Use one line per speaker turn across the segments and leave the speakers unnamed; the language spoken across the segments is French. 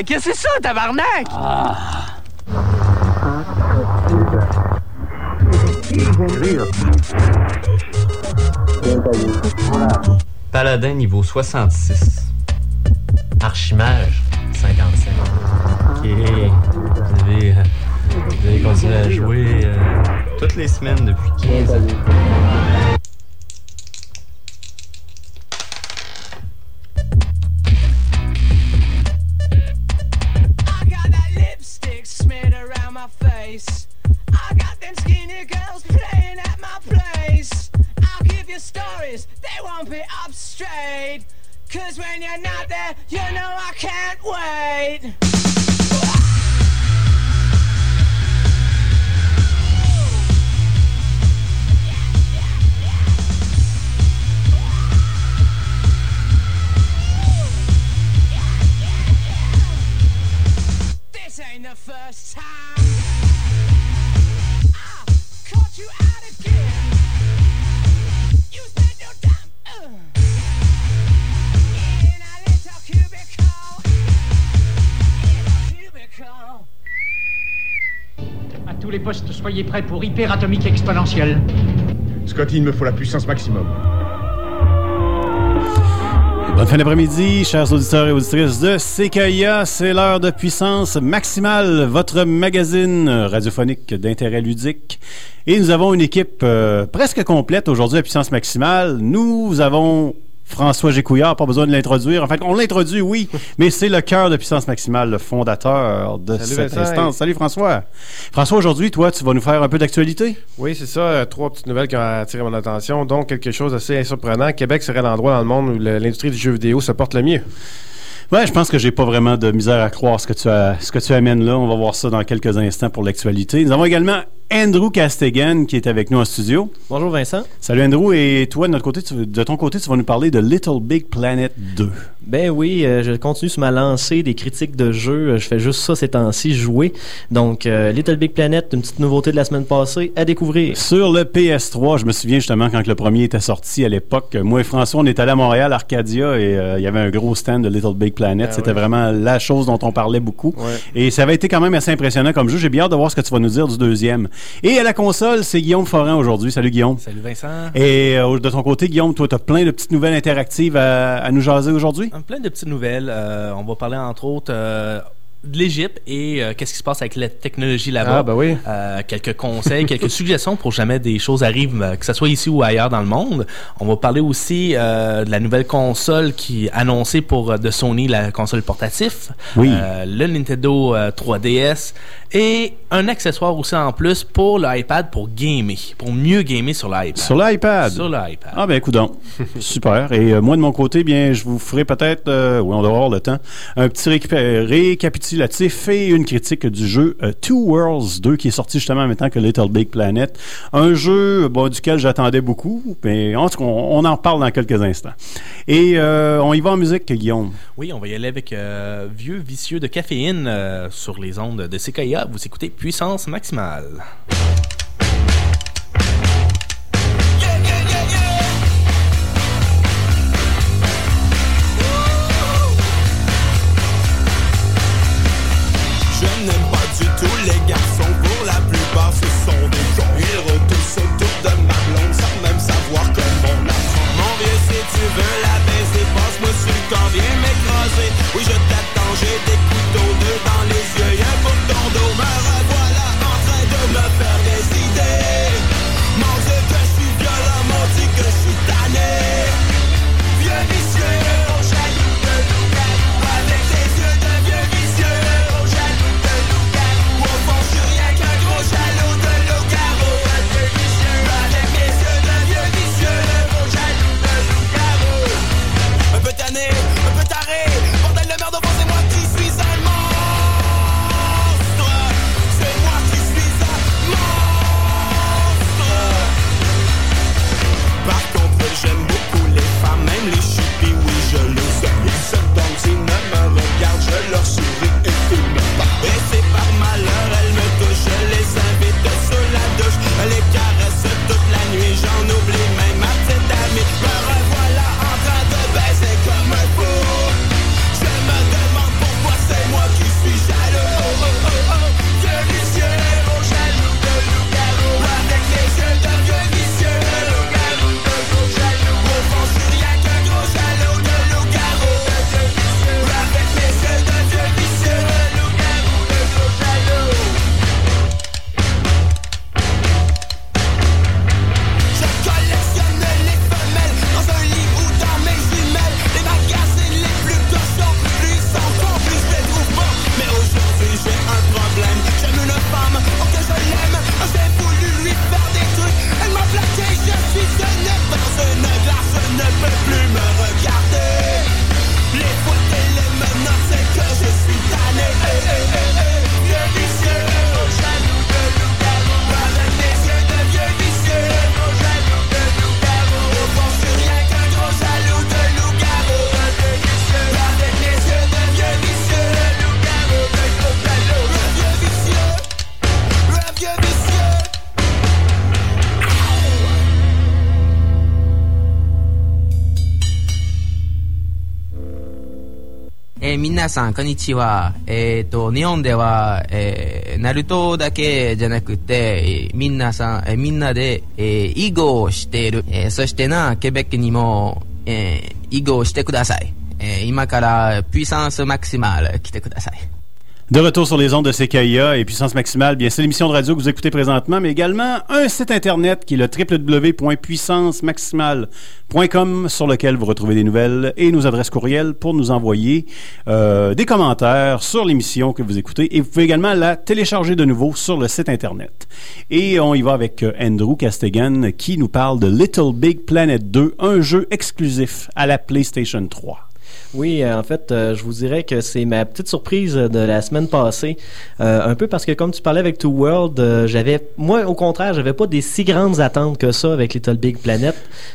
Qu'est-ce que c'est ça, tabarnak?
Paladin niveau 66.
Archimage, 55.
OK. Vous avez continué à jouer toutes les semaines depuis 15 ans.
Cause when you're not there, you know I can't wait. This ain't the first time I caught you out again. You spent your time
À tous les postes, soyez prêts pour hyperatomique exponentielle.
Scotty, il me faut la puissance maximum.
Bonne fin d'après-midi, chers auditeurs et auditrices de CKIA. C'est l'heure de Puissance Maximale, votre magazine radiophonique d'intérêt ludique. Et nous avons une équipe presque complète aujourd'hui à Puissance Maximale. Nous avons François Gécouillard, pas besoin de l'introduire. En fait, on l'introduit, oui, mais c'est le cœur de Puissance Maximale, le fondateur de cette instance. Salut François. François, aujourd'hui, toi, tu vas nous faire un peu d'actualité?
Oui, c'est ça. 3 petites nouvelles qui ont attiré mon attention. Donc, quelque chose d'assez surprenant. Québec serait l'endroit dans le monde où l'industrie du jeu vidéo se porte le mieux.
Ouais, je pense que j'ai pas vraiment de misère à croire ce que tu amènes là. On va voir ça dans quelques instants pour l'actualité. Nous avons également Andrew Castegan qui est avec nous en studio.
Bonjour Vincent.
Salut Andrew. Et toi, de ton côté, tu vas nous parler de Little Big Planet 2.
Ben oui, je continue sur ma lancée des critiques de jeux. Je fais juste ça ces temps-ci, jouer. Donc, Little Big Planet, une petite nouveauté de la semaine passée à découvrir.
Sur le PS3, je me souviens justement quand le premier était sorti à l'époque. Moi et François, on est allé à Montréal, Arcadia, et il y avait un gros stand de Little Big Planet. C'était vraiment la chose dont on parlait beaucoup. Ouais. Et ça avait été quand même assez impressionnant comme jeu. J'ai bien hâte de voir ce que tu vas nous dire du deuxième. Et à la console, c'est Guillaume Foran aujourd'hui. Salut Guillaume.
Salut Vincent.
Et de ton côté, Guillaume, toi, tu as plein de petites nouvelles interactives à nous jaser aujourd'hui?
Plein de petites nouvelles. On va parler entre autres de l'Égypte et qu'est-ce qui se passe avec la technologie là-bas.
Ah, ben oui.
Quelques conseils, quelques suggestions pour jamais des choses arrivent, que ce soit ici ou ailleurs dans le monde. On va parler aussi de la nouvelle console qui est annoncée de Sony, la console portatif.
Oui.
Le Nintendo 3DS et un accessoire aussi en plus pour l'iPad pour gamer, pour mieux gamer sur l'iPad.
Sur l'iPad?
Sur l'iPad.
Ah ben écoute donc, super. Et moi de mon côté, bien, je vous ferai peut-être, oui, on doit avoir le temps, un petit récapitulatif et une critique du jeu Two Worlds 2 qui est sorti justement en même temps que Little Big Planet. Un jeu duquel j'attendais beaucoup, mais en tout cas, on en parle dans quelques instants. Et on y va en musique, Guillaume.
Oui, on va y aller avec Vieux Vicieux de Caféine sur les ondes de CKIA. Vous écoutez Puissance Maximale.
Je n'aime pas du tout les garçons, pour la plupart ce sont des cons. Ils retoussent autour de ma blonde sans même savoir comment on apprend. Mon vieux, si tu veux la baiser, passe-moi sur le corps, viens m'écraser. Oui, je t'attends, j'ai des couteaux, 2 dans les yeux, y'a pour ton dos. Me revoilà en train de me faire des idées. Mon Dieu que je suis violent, mon Dieu que je suis tanné. Vieux vicieux, au jaloux de loup-garou, avec tes yeux de vieux vicieux. Au jaloux de loup-garou, au fond je vicieux, vicieux.
「皆さんこんにちは。日本では、ナルトだけじゃなくて、みんなで、囲碁をしている。そしてケベックにも、囲碁をしてください。今からプイサンスマクシマル来てください。」
De retour sur les ondes de CKIA et Puissance Maximale, bien c'est l'émission de radio que vous écoutez présentement, mais également un site internet qui est le www.puissancemaximale.com sur lequel vous retrouvez des nouvelles et nos adresses courriels pour nous envoyer des commentaires sur l'émission que vous écoutez, et vous pouvez également la télécharger de nouveau sur le site internet. Et on y va avec Andrew Castegan qui nous parle de Little Big Planet 2, un jeu exclusif à la PlayStation 3.
Oui, en fait, je vous dirais que c'est ma petite surprise de la semaine passée. Un peu parce que comme tu parlais avec Two World, moi au contraire, j'avais pas des si grandes attentes que ça avec Little Big Planet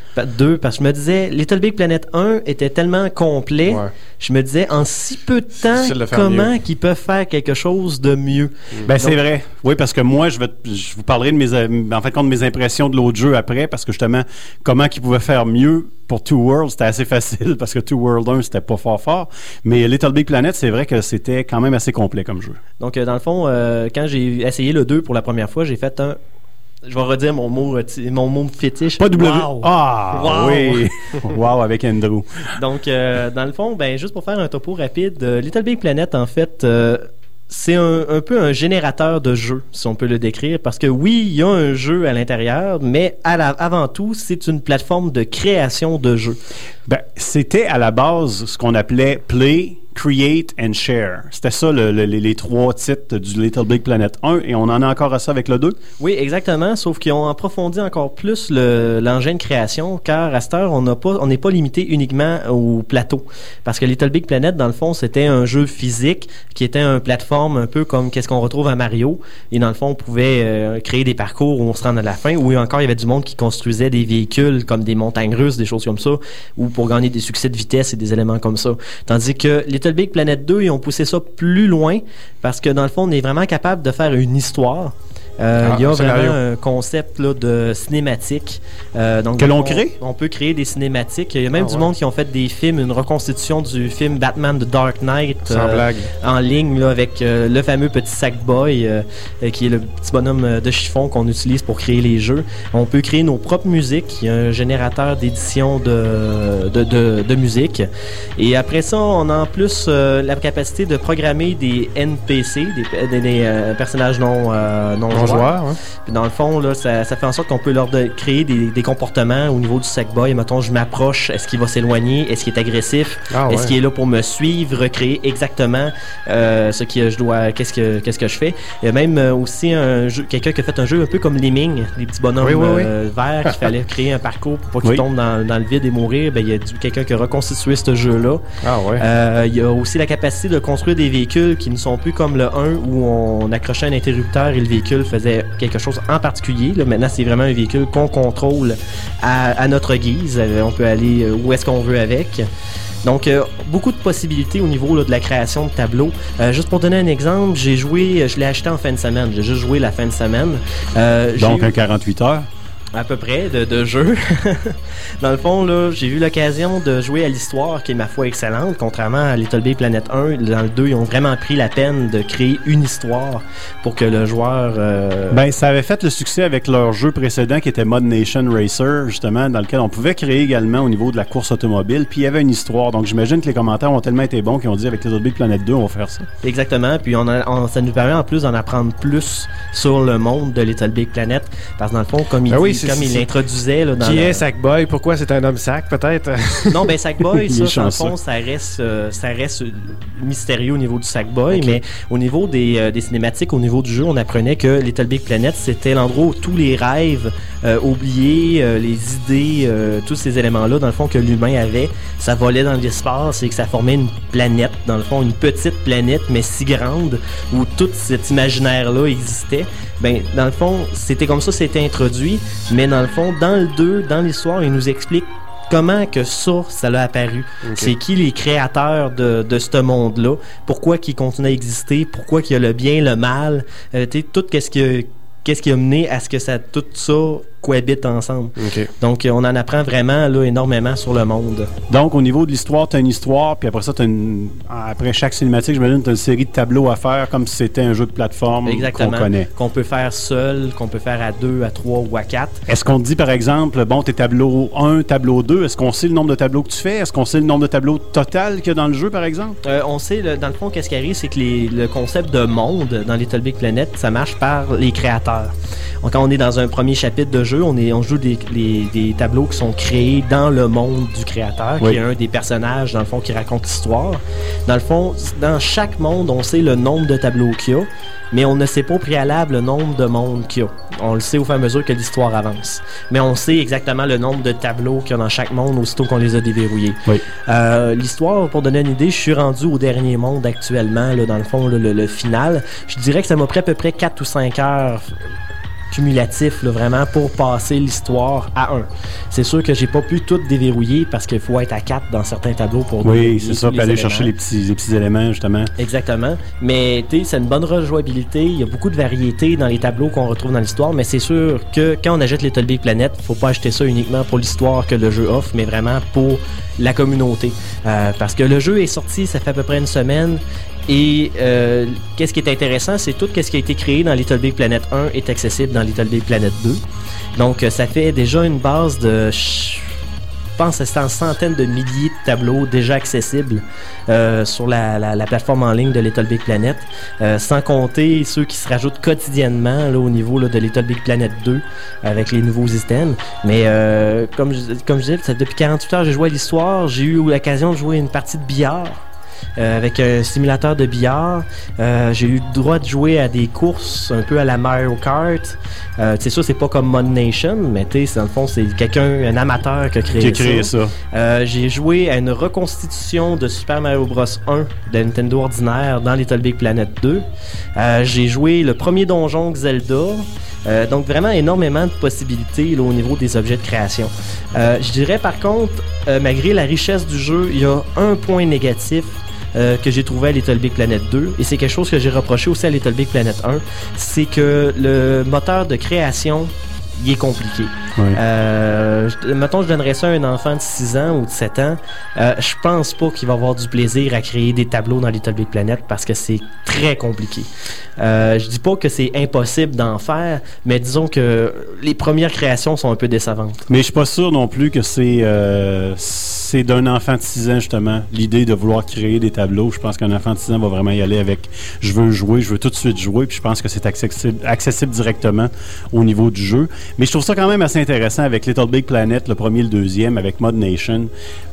2, parce que je me disais, Little Big Planet 1 était tellement complet, je me disais, en si peu de temps, comment qu'ils peuvent faire quelque chose de mieux?
Ben, c'est vrai. Oui, parce que moi, je vous parlerai de mes impressions de l'autre jeu après, parce que justement, comment qu'ils pouvaient faire mieux pour Two Worlds, c'était assez facile, parce que Two World 1, c'était pas fort. Mais Little Big Planet, c'est vrai que c'était quand même assez complet comme jeu.
Donc, dans le fond, quand j'ai essayé le 2 pour la première fois, j'ai fait un... Je vais redire mon mot fétiche.
Pas W.
Wow.
Ah, wow. Oui. Wow, avec Andrew.
Donc, dans le fond, ben, juste pour faire un topo rapide, Little Big Planet, en fait, c'est un peu un générateur de jeux, si on peut le décrire, parce que oui, il y a un jeu à l'intérieur, mais avant tout, c'est une plateforme de création de jeux.
Ben, c'était à la base ce qu'on appelait Play, Create and Share. C'était ça les trois titres du Little Big Planet 1, et on en a encore à ça avec le 2.
Oui, exactement, sauf qu'ils ont approfondi encore plus l'engin de création, car à cette heure, on n'est pas limité uniquement au plateau. Parce que Little Big Planet, dans le fond, c'était un jeu physique qui était une plateforme un peu comme qu'est-ce qu'on retrouve à Mario. Et dans le fond, on pouvait créer des parcours où on se rend à la fin, ou encore il y avait du monde qui construisait des véhicules comme des montagnes russes, des choses comme ça, ou pour gagner des succès de vitesse et des éléments comme ça. Tandis que Little Big Planet 2, ils ont poussé ça plus loin parce que dans le fond, on est vraiment capable de faire une histoire. Il y a vraiment un concept là, de cinématique. Donc,
que l'on crée?
On peut créer des cinématiques. Il y a même du monde qui ont fait des films, une reconstitution du film Batman The Dark Knight en ligne là, avec le fameux petit Sackboy qui est le petit bonhomme de chiffon qu'on utilise pour créer les jeux. On peut créer nos propres musiques. Il y a un générateur d'édition de musique. Et après ça, on a en plus la capacité de programmer des NPC, des personnages non joueurs. Puis dans le fond, là, ça fait en sorte qu'on peut leur créer des comportements au niveau du Sackboy. Mettons, je m'approche, est-ce qu'il va s'éloigner? Est-ce qu'il est agressif? Est-ce qu'il est là pour me suivre? Recréer exactement qu'est-ce que je fais. Il y a même aussi quelqu'un qui a fait un jeu un peu comme Lemming, les petits bonhommes verts qu'il fallait créer un parcours pour pas qu'ils tombent dans le vide et mourir. Ben, il y a quelqu'un qui a reconstitué ce jeu-là. Il y a aussi la capacité de construire des véhicules qui ne sont plus comme le 1 où on accrochait un interrupteur et le véhicule faisait quelque chose en particulier. Là, maintenant, c'est vraiment un véhicule qu'on contrôle à notre guise. On peut aller où est-ce qu'on veut avec. Donc, beaucoup de possibilités au niveau là, de la création de tableaux. Juste pour donner un exemple, je l'ai acheté en fin de semaine. J'ai juste joué la fin de semaine.
Donc, un 48 heures?
À peu près, de jeu. Dans le fond, là, j'ai eu l'occasion de jouer à l'histoire, qui est, ma foi, excellente. Contrairement à Little Big Planet 1, dans le 2, ils ont vraiment pris la peine de créer une histoire pour que le joueur...
Ben, ça avait fait le succès avec leur jeu précédent, qui était Mod Nation Racer, justement, dans lequel on pouvait créer également au niveau de la course automobile, puis il y avait une histoire. Donc, j'imagine que les commentaires ont tellement été bons qu'ils ont dit, avec Little Big Planet 2, on va faire ça. Exactement,
puis ça nous permet en plus d'en apprendre plus sur le monde de Little Big Planet, parce que dans le fond, comme il l'introduisait là, dans
qui est Sackboy? Pourquoi c'est un homme sac, peut-être?
Non, ben Sackboy, ça, dans le fond, ça reste mystérieux au niveau du Sackboy, mais au niveau des cinématiques, au niveau du jeu, on apprenait que Little Big Planet, c'était l'endroit où tous les rêves oubliés, les idées, tous ces éléments-là, dans le fond, que l'humain avait, ça volait dans l'espace et que ça formait une planète, dans le fond, une petite planète, mais si grande, où tout cet imaginaire-là existait. Ben, dans le fond, c'était comme ça, c'était introduit, mais dans le fond, dans le 2, dans l'histoire, il nous explique comment que ça l'a apparu. C'est qui les créateurs de ce monde-là, pourquoi qu'ils continuent à exister, pourquoi qu'il y a le bien, le mal, tout qu'est-ce qu'est-ce qui a mené à ce que tout ça cohabitent ensemble.
Okay.
Donc, on en apprend vraiment là, énormément sur le monde.
Donc, au niveau de l'histoire, tu as une histoire, puis après ça, après chaque cinématique, j'imagine, tu as une série de tableaux à faire comme si c'était un jeu de plateforme qu'on connaît.
Qu'on peut faire seul, qu'on peut faire à 2, à 3 ou à 4.
Est-ce qu'on te dit, par exemple, bon, t'es tableau 1, tableau 2, est-ce qu'on sait le nombre de tableaux que tu fais? Est-ce qu'on sait le nombre de tableaux total qu'il y a dans le jeu, par exemple?
On sait, dans le fond, qu'est-ce qui arrive, c'est que le concept de monde dans Little Big Planet, ça marche par les créateurs. Donc, quand on est dans un premier chapitre de jeu, on joue des tableaux qui sont créés dans le monde du créateur, qui est un des personnages, dans le fond, qui raconte l'histoire. Dans le fond, dans chaque monde, on sait le nombre de tableaux qu'il y a, mais on ne sait pas au préalable le nombre de mondes qu'il y a. On le sait au fur et à mesure que l'histoire avance. Mais on sait exactement le nombre de tableaux qu'il y a dans chaque monde aussitôt qu'on les a déverrouillés.
Oui.
L'histoire, pour donner une idée, je suis rendu au dernier monde actuellement, là, dans le fond, le final. Je dirais que ça m'a pris à peu près 4 ou 5 heures cumulatif là, vraiment pour passer l'histoire à 1. C'est sûr que j'ai pas pu tout déverrouiller parce qu'il faut être à 4 dans certains tableaux pour
oui, c'est ça, puis aller chercher les petits éléments justement.
Exactement. Mais tu sais, c'est une bonne rejouabilité, il y a beaucoup de variété dans les tableaux qu'on retrouve dans l'histoire, mais c'est sûr que quand on achète Little Big Planet, faut pas acheter ça uniquement pour l'histoire que le jeu offre, mais vraiment pour la communauté. Parce que le jeu est sorti, ça fait à peu près une semaine. Et qu'est-ce qui est intéressant, c'est tout ce qui a été créé dans Little Big Planet 1 est accessible dans Little Big Planet 2. Donc, ça fait déjà une base de... Je pense que c'est en centaines de milliers de tableaux déjà accessibles sur la plateforme en ligne de Little Big Planet. Sans compter ceux qui se rajoutent quotidiennement là, au niveau là, de Little Big Planet 2 avec les nouveaux items. Mais comme je disais, depuis 48 heures, j'ai joué à l'histoire. J'ai eu l'occasion de jouer une partie de billard. Avec un simulateur de billard. J'ai eu le droit de jouer à des courses un peu à la Mario Kart. C'est sûr, c'est pas comme Mod Nation, mais dans le fond, c'est un amateur qui a créé ça. J'ai joué à une reconstitution de Super Mario Bros 1 de Nintendo ordinaire dans Little Big Planet 2. J'ai joué le premier donjon Zelda. Donc vraiment énormément de possibilités là, au niveau des objets de création. Je dirais par contre, malgré la richesse du jeu, il y a un point négatif que j'ai trouvé à Little Big Planet 2, et c'est quelque chose que j'ai reproché aussi à Little Big Planet 1, c'est que le moteur de création, il est compliqué.
Oui.
Mettons, je donnerais ça à un enfant de 6 ans ou de 7 ans. Je pense pas qu'il va avoir du plaisir à créer des tableaux dans Little Big Planet parce que c'est très compliqué. Je dis pas que c'est impossible d'en faire, mais disons que les premières créations sont un peu décevantes.
Mais je suis pas sûr non plus que c'est d'un enfant de 6 ans, justement, l'idée de vouloir créer des tableaux. Je pense qu'un enfant de 6 ans va vraiment y aller avec « je veux jouer, je veux tout de suite jouer », puis je pense que c'est accessible directement au niveau du jeu. Mais je trouve ça quand même assez intéressant avec Little Big Planet, le premier et le deuxième, avec Mod Nation.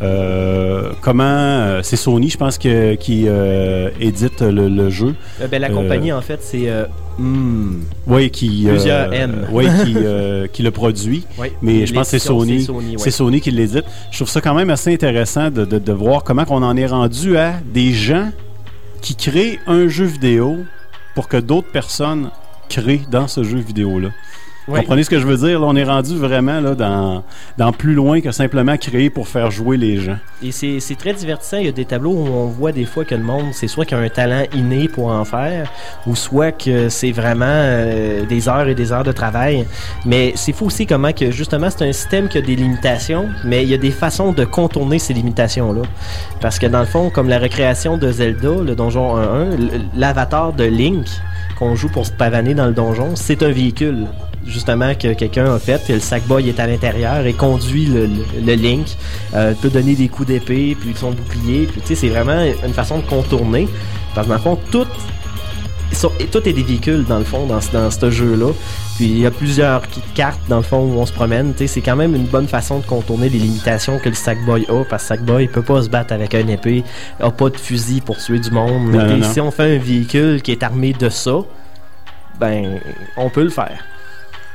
C'est Sony, je pense, qui édite le jeu.
La compagnie, en fait, c'est...
Oui,
plusieurs M.
Oui, qui le produit. Oui. Mais je pense que c'est Sony. C'est Sony qui l'édite. Je trouve ça quand même assez intéressant de voir comment on en est rendu à des gens qui créent un jeu vidéo pour que d'autres personnes créent dans ce jeu vidéo-là. Oui. Comprenez ce que je veux dire? Là, on est rendu vraiment là, dans plus loin que simplement créer pour faire jouer les gens.
Et c'est très divertissant. Il y a des tableaux où on voit des fois que le monde, c'est soit qu'il y a un talent inné pour en faire, ou soit que c'est vraiment des heures et des heures de travail. Mais c'est fou aussi comment que, justement, c'est un système qui a des limitations, mais il y a des façons de contourner ces limitations-là. Parce que dans le fond, comme la recréation de Zelda, le donjon 1.1, l'avatar de Link qu'on joue pour se pavaner dans le donjon, c'est un véhicule justement que quelqu'un a fait, et le Sackboy est à l'intérieur et conduit le Link, peut donner des coups d'épée, puis son bouclier, puis tu sais, c'est vraiment une façon de contourner, parce que dans le fond, tout est des véhicules dans le fond, dans ce jeu-là, puis il y a plusieurs cartes dans le fond où on se promène, tu sais, c'est quand même une bonne façon de contourner les limitations que le Sackboy a, parce que Sackboy peut pas se battre avec une épée, a pas de fusil pour tuer du monde, mais si on fait un véhicule qui est armé de ça, ben, on peut le faire.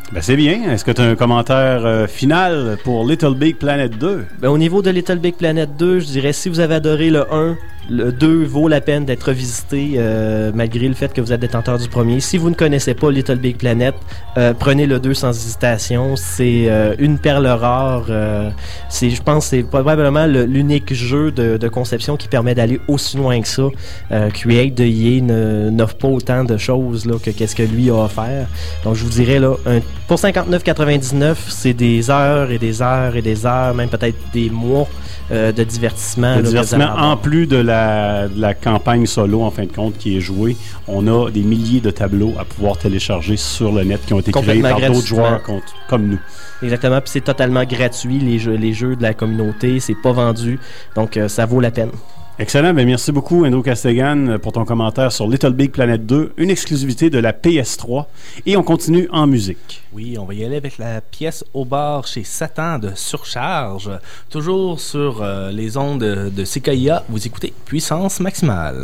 Ben c'est bien. Est-ce que tu as un commentaire final pour Little Big Planet 2?
Ben, au niveau de Little Big Planet 2, je dirais si vous avez adoré le 1, le 2 vaut la peine d'être revisité malgré le fait que vous êtes détenteur du premier. Si vous ne connaissez pas Little Big Planet, prenez le 2 sans hésitation. C'est une perle rare. Je pense que c'est probablement l'unique jeu de conception qui permet d'aller aussi loin que ça. Create de EA n'offre pas autant de choses là, que qu'est-ce que lui a offert. Donc je vous dirais là, pour 59,99, c'est des heures et des heures et des heures, même peut-être des mois de divertissement.
De divertissement en plus de la campagne solo, en fin de compte, qui est jouée. On a des milliers de tableaux à pouvoir télécharger sur le net qui ont été créés par d'autres joueurs comme nous.
Exactement, puis c'est totalement gratuit, les jeux de la communauté, c'est pas vendu, donc ça vaut la peine.
Excellent, bien merci beaucoup Andrew Castegan pour ton commentaire sur Little Big Planet 2, une exclusivité de la PS3. Et on continue en musique.
Oui, on va y aller avec la pièce au bar chez Satan de Surcharge. Toujours sur les ondes de CKIA, vous écoutez Puissance Maximale.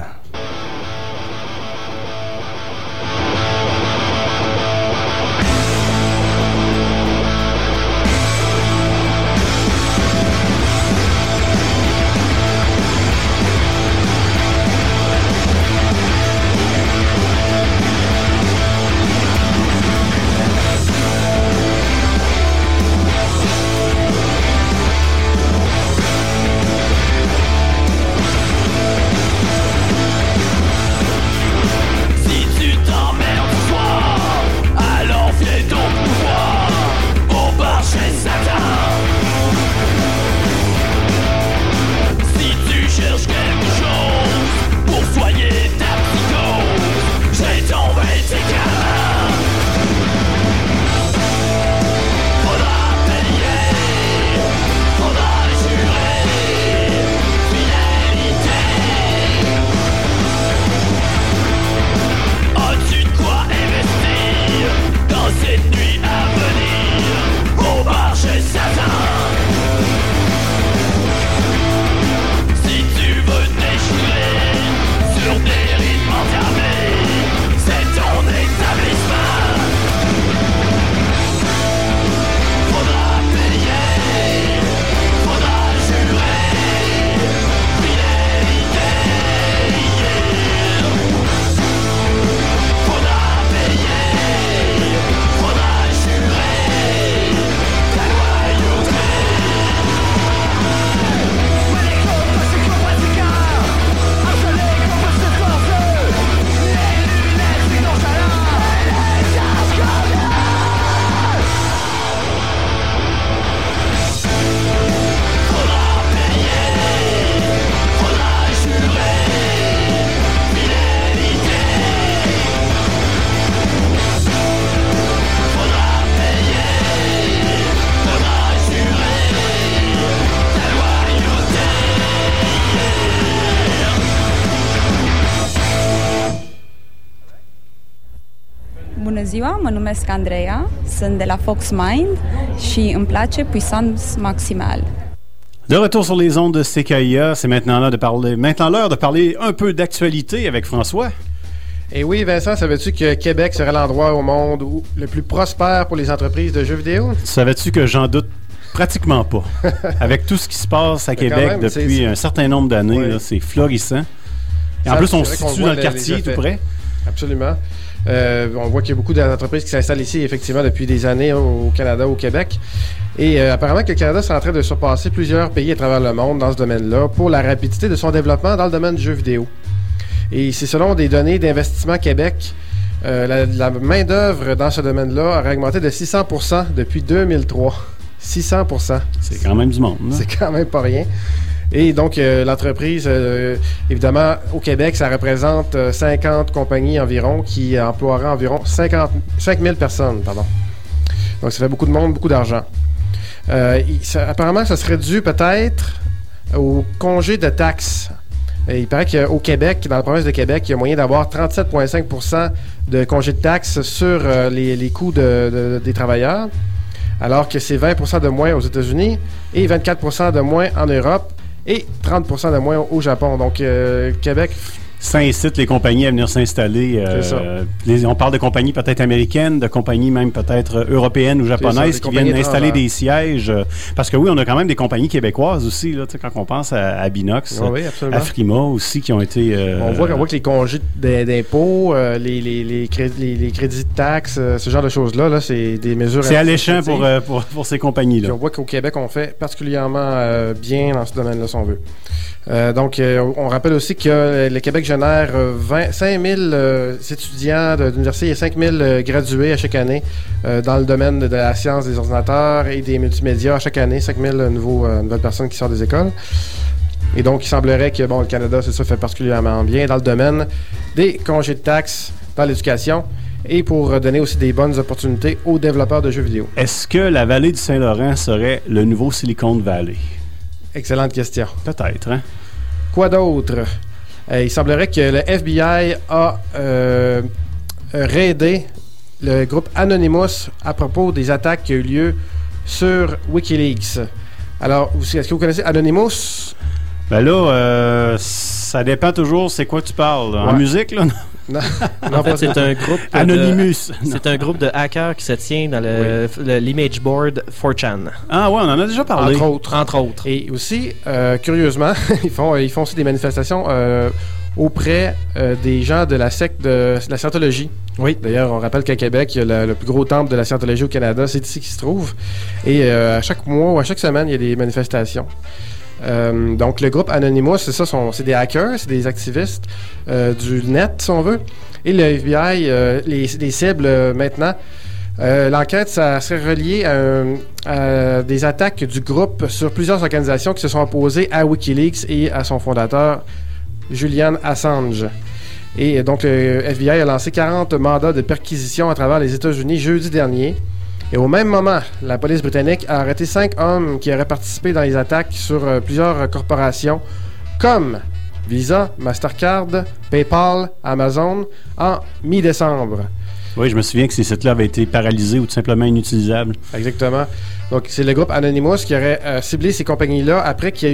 ziua, mă numesc Andreea, sunt de la Fox Mind și îmi place Puissance Maximale.
De retour sur les ondes de CKIA, c'est maintenant l'heure de parler un peu d'actualité avec François.
Et oui, Vincent, savais-tu que Québec serait l'endroit au monde le plus prospère pour les entreprises de jeux vidéo?
Savais-tu que j'en doute pratiquement pas? Avec tout ce qui se passe à Québec même, depuis un certain nombre d'années, oui. Là, c'est florissant. Et en plus, on se situe dans le quartier tout près.
Absolument. On voit qu'il y a beaucoup d'entreprises qui s'installent ici, effectivement, depuis des années au Canada, au Québec. Et apparemment que le Canada est en train de surpasser plusieurs pays à travers le monde dans ce domaine-là pour la rapidité de son développement dans le domaine du jeu vidéo. Et c'est selon des données d'Investissement Québec, la main-d'œuvre dans ce domaine-là aurait augmenté de 600% depuis 2003. 600%.
C'est quand même du monde. Là.
C'est quand même pas rien. Et donc, l'entreprise, évidemment, au Québec, ça représente 50 compagnies environ qui emploieraient environ 5 000 personnes. Pardon. Donc, ça fait beaucoup de monde, beaucoup d'argent. Apparemment, ça serait dû peut-être au congé de taxes. Et il paraît qu'au Québec, dans la province de Québec, il y a moyen d'avoir 37,5% de congé de taxes sur les coûts des travailleurs, alors que c'est 20% de moins aux États-Unis et 24% de moins en Europe et 30% de moins au Japon. Donc, Québec...
Ça incite les compagnies à venir s'installer. On parle de compagnies peut-être américaines, de compagnies même peut-être européennes ou japonaises qui viennent installer des sièges. Parce que oui, on a quand même des compagnies québécoises aussi, là, quand on pense à Binox, à Frima aussi, qui ont été...
On voit que les congés d'impôts, les crédits de taxes, ce genre de choses-là, là, c'est des mesures...
C'est alléchant pour ces compagnies-là.
Puis on voit qu'au Québec, on fait particulièrement bien dans ce domaine-là, si on veut. Donc, on rappelle aussi que le Québec génère 5 000 étudiants de l'université et 5 000 gradués à chaque année dans le domaine de la science des ordinateurs et des multimédias à chaque année, 5 000 nouvelles personnes qui sortent des écoles. Et donc, il semblerait que le Canada, c'est ça, fait particulièrement bien dans le domaine des congés de taxes dans l'éducation et pour donner aussi des bonnes opportunités aux développeurs de jeux vidéo.
Est-ce que la vallée du Saint-Laurent serait le nouveau Silicon Valley?
Excellente question.
Peut-être, hein?
Quoi d'autre? Il semblerait que le FBI a raidé le groupe Anonymous à propos des attaques qui ont eu lieu sur Wikileaks. Alors, est-ce que vous connaissez Anonymous?
Ben là, ça dépend toujours c'est quoi tu parles. En musique, là?
Non, en fait, c'est un groupe
Anonymous.
C'est un groupe de hackers qui se tient dans l'image board 4chan.
Ah ouais, on en a déjà parlé.
Entre autres. Et aussi, curieusement, ils font aussi des manifestations auprès des gens de la secte de la scientologie.
Oui.
D'ailleurs, on rappelle qu'à Québec, il y a le plus gros temple de la scientologie au Canada, c'est ici qu'il se trouve. Et à chaque mois ou à chaque semaine, il y a des manifestations. Donc, le groupe Anonymous, c'est ça, c'est des hackers, c'est des activistes du net, si on veut. Et le FBI, les cibles maintenant, l'enquête, ça serait relié à des attaques du groupe sur plusieurs organisations qui se sont opposées à Wikileaks et à son fondateur, Julian Assange. Et donc, le FBI a lancé 40 mandats de perquisition à travers les États-Unis jeudi dernier. Et au même moment, la police britannique a arrêté 5 hommes qui auraient participé dans les attaques sur plusieurs corporations comme Visa, Mastercard, PayPal, Amazon en mi-décembre.
Oui, je me souviens que ces sites-là avaient été paralysés ou tout simplement inutilisables.
Exactement. Donc, c'est le groupe Anonymous qui aurait ciblé ces compagnies-là après qu'il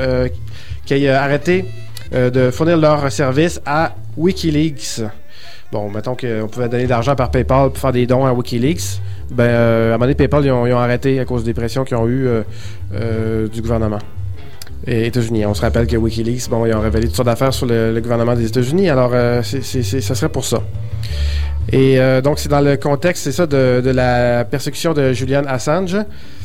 ait arrêté de fournir leurs services à Wikileaks. Bon, mettons qu'on pouvait donner de l'argent par PayPal pour faire des dons à Wikileaks. À un moment donné, PayPal, ils ont arrêté à cause des pressions qu'ils ont eues du gouvernement des États-Unis. On se rappelle que Wikileaks, ils ont révélé toutes sortes d'affaires sur le gouvernement des États-Unis. Alors, ça serait pour ça. Et donc, c'est dans le contexte, c'est ça, de la persécution de Julian Assange.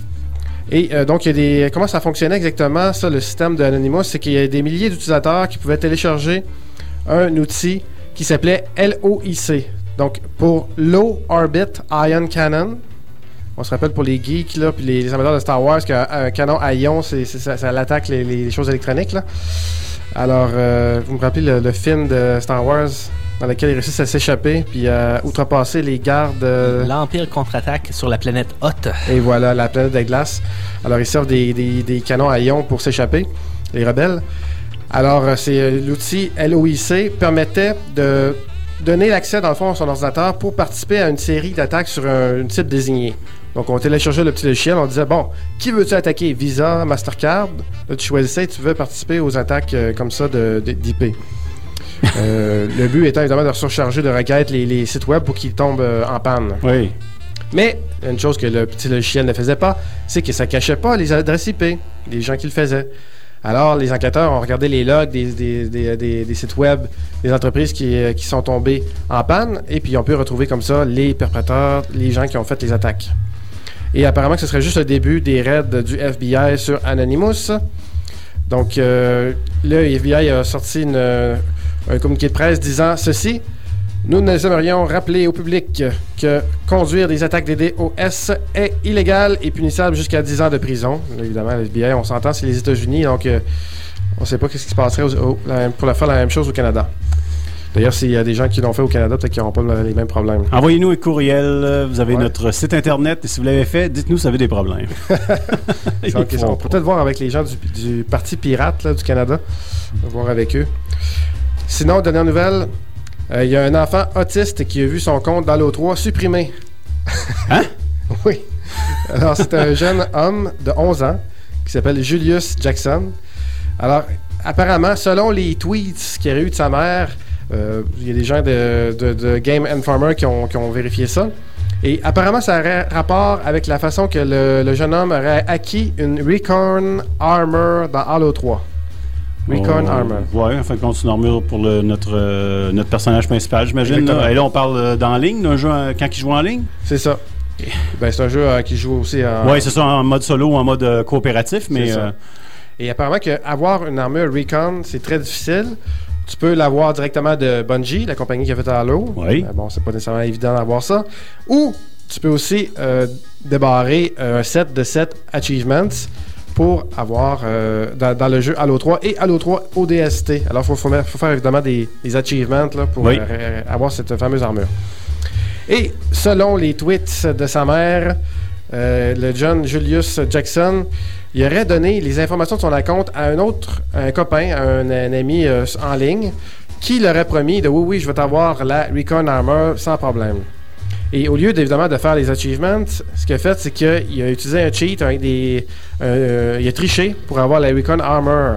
Et donc, comment ça fonctionnait exactement, ça, le système d'Anonymous? C'est qu'il y a des milliers d'utilisateurs qui pouvaient télécharger un outil qui s'appelait LOIC. Donc, pour Low Orbit Ion Cannon. On se rappelle pour les geeks, là, puis les amateurs de Star Wars, qu'un canon à ion, ça attaque les choses électroniques, là. Alors, vous me rappelez le film de Star Wars dans lequel ils réussissent à s'échapper puis à outrepasser les gardes...
L'Empire contre-attaque sur la planète Hoth.
Et voilà, la planète des glaces. Alors, ils servent des canons à ion pour s'échapper, les rebelles. Alors, l'outil LOIC permettait de donner l'accès, dans le fond, à son ordinateur pour participer à une série d'attaques sur un type désigné. Donc, on téléchargeait le petit logiciel, on disait, bon, qui veux-tu attaquer? Visa, Mastercard? Là, tu choisissais, tu veux participer aux attaques comme ça d'IP. Le but étant évidemment de surcharger de requêtes les sites web pour qu'ils tombent en panne.
Oui.
Mais, une chose que le petit logiciel ne faisait pas, c'est que ça cachait pas les adresses IP des gens qui le faisaient. Alors, les enquêteurs ont regardé les logs des sites web des entreprises qui sont tombées en panne et puis ils ont pu retrouver comme ça les perpétrateurs, les gens qui ont fait les attaques. Et apparemment que ce serait juste le début des raids du FBI sur Anonymous. Donc, le FBI a sorti un communiqué de presse disant ceci. Nous aimerions rappeler au public que conduire des attaques DDoS est illégal et punissable jusqu'à 10 ans de prison. Là, évidemment, le FBI, on s'entend, c'est les États-Unis, donc on ne sait pas ce qui se passerait pour faire la même chose au Canada. D'ailleurs, s'il y a des gens qui l'ont fait au Canada, peut-être qu'ils n'auront pas les mêmes problèmes.
Envoyez-nous un courriel. Vous avez notre site Internet. Et si vous l'avez fait, dites-nous si vous avez des problèmes.
On peut peut-être voir avec les gens du Parti pirate là, du Canada. On va voir avec eux. Sinon, dernière nouvelle... Il y a un enfant autiste qui a vu son compte dans l'O3 supprimé.
Hein?
Oui. Alors, c'est un jeune homme de 11 ans qui s'appelle Julius Jackson. Alors, apparemment, selon les tweets qu'il y aurait eu de sa mère, il y a des gens de Game Informer qui ont vérifié ça. Et apparemment, ça aurait rapport avec la façon que le jeune homme aurait acquis une Recon Armor dans Halo 3. Recon Armor.
Oui, en fin de compte, c'est une armure pour notre personnage principal, j'imagine. Là. Et là, on parle d'en ligne, d'un jeu quand il joue en ligne?
C'est ça. Ben, c'est un jeu qui joue aussi en...
Oui, c'est ça, en mode solo ou en mode coopératif, mais...
Et apparemment qu'avoir une armure Recon, c'est très difficile. Tu peux l'avoir directement de Bungie, la compagnie qui a fait Halo.
Oui.
Bon, c'est pas nécessairement évident d'avoir ça. Ou tu peux aussi débarrer un set de 7 achievements pour avoir dans le jeu Halo 3 et Halo 3 ODST. Alors, il faut faire évidemment des achievements là, pour avoir cette fameuse armure. Et selon les tweets de sa mère, le John Julius Jackson, il aurait donné les informations de son compte à un copain, un ami en ligne, qui leur a promis de oui, je vais t'avoir la Recon Armor sans problème. Et au lieu évidemment de faire les achievements, ce qu'il a fait, c'est qu'il a utilisé un cheat avec il a triché pour avoir la Recon Armor.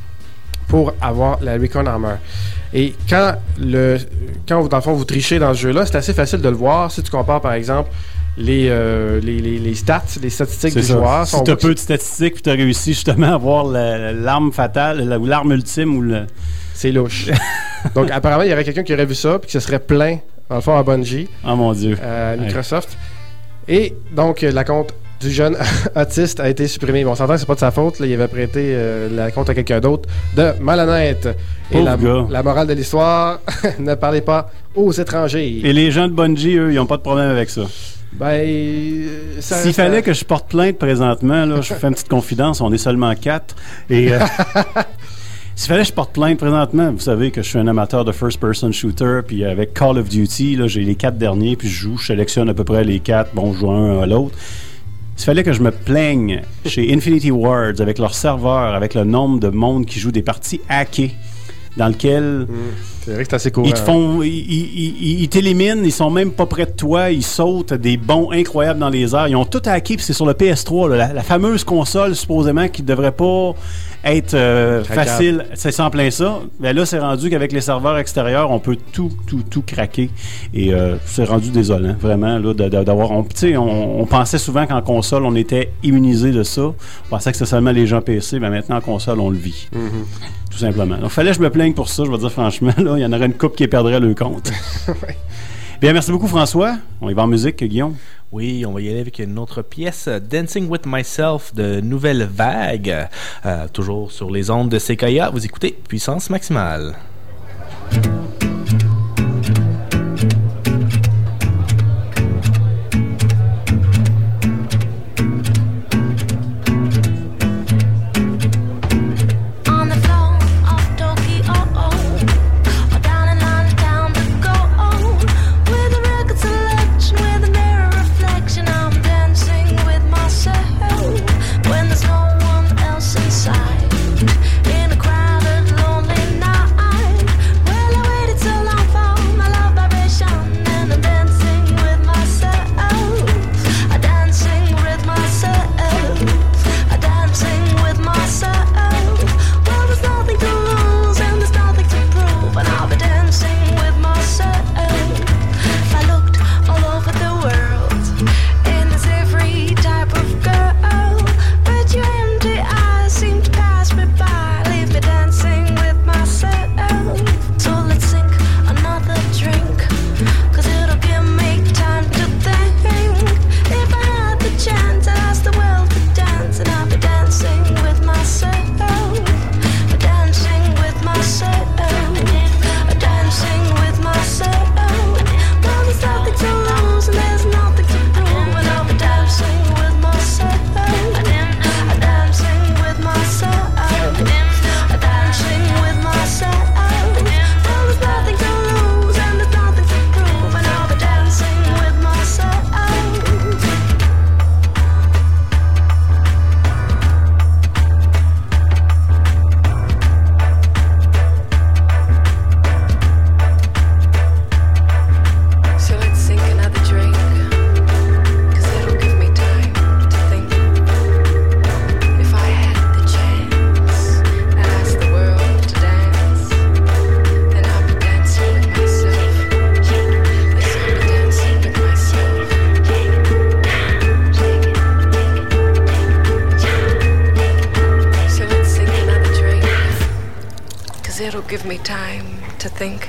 Et quand dans le fond vous trichez dans ce jeu-là, c'est assez facile de le voir. Si tu compares par exemple les stats, les statistiques des joueurs.
Si tu as peu de statistiques puis tu as réussi justement à avoir l'arme fatale ou l'arme ultime ou le...
C'est louche. Donc apparemment, il y aurait quelqu'un qui aurait vu ça puis que ce serait plein dans le fond à Bungie.
Oh mon Dieu.
Microsoft. Et donc la compte du jeune autiste a été supprimé. Bon, on s'entend que c'est pas de sa faute. Là, il avait prêté la compte à quelqu'un d'autre de malhonnête. Et la morale de l'histoire, ne parlez pas aux étrangers.
Et les gens de Bungie, eux, ils n'ont pas de problème avec ça.
S'il
fallait que je porte plainte présentement, là, je fais une petite confidence, on est seulement 4. Et s'il fallait que je porte plainte présentement, vous savez que je suis un amateur de first-person shooter, puis avec Call of Duty, là, j'ai les 4 derniers, puis je sélectionne à peu près les 4, bon, je joue un à l'autre. S'il fallait que je me plaigne chez Infinity Wards avec leur serveur, avec le nombre de monde qui joue des parties hackées, dans lequel
c'est vrai que c'est assez courant.
Ils t'éliminent, ils sont même pas près de toi, ils sautent des bonds incroyables dans les airs. Ils ont tout hacké, puis c'est sur le PS3, là, la fameuse console supposément qui devrait pas être facile. C'est ça en plein ça. Mais là, c'est rendu qu'avec les serveurs extérieurs, on peut tout craquer. Et c'est rendu désolant, vraiment, là, d'avoir... On pensait souvent qu'en console, on était immunisé de ça. On pensait que c'était seulement les gens PC, mais maintenant, en console, on le vit. Tout simplement. Donc, fallait que je me plaigne pour ça, je vais dire franchement. Là, il y en aurait une couple qui perdrait le compte. Bien, merci beaucoup, François. On y va en musique, Guillaume.
Oui, on va y aller avec une autre pièce, Dancing With Myself de Nouvelle Vague. Toujours sur les ondes de CKIA. Vous écoutez Puissance Maximale.
In a crowded, lonely night. give me time to think.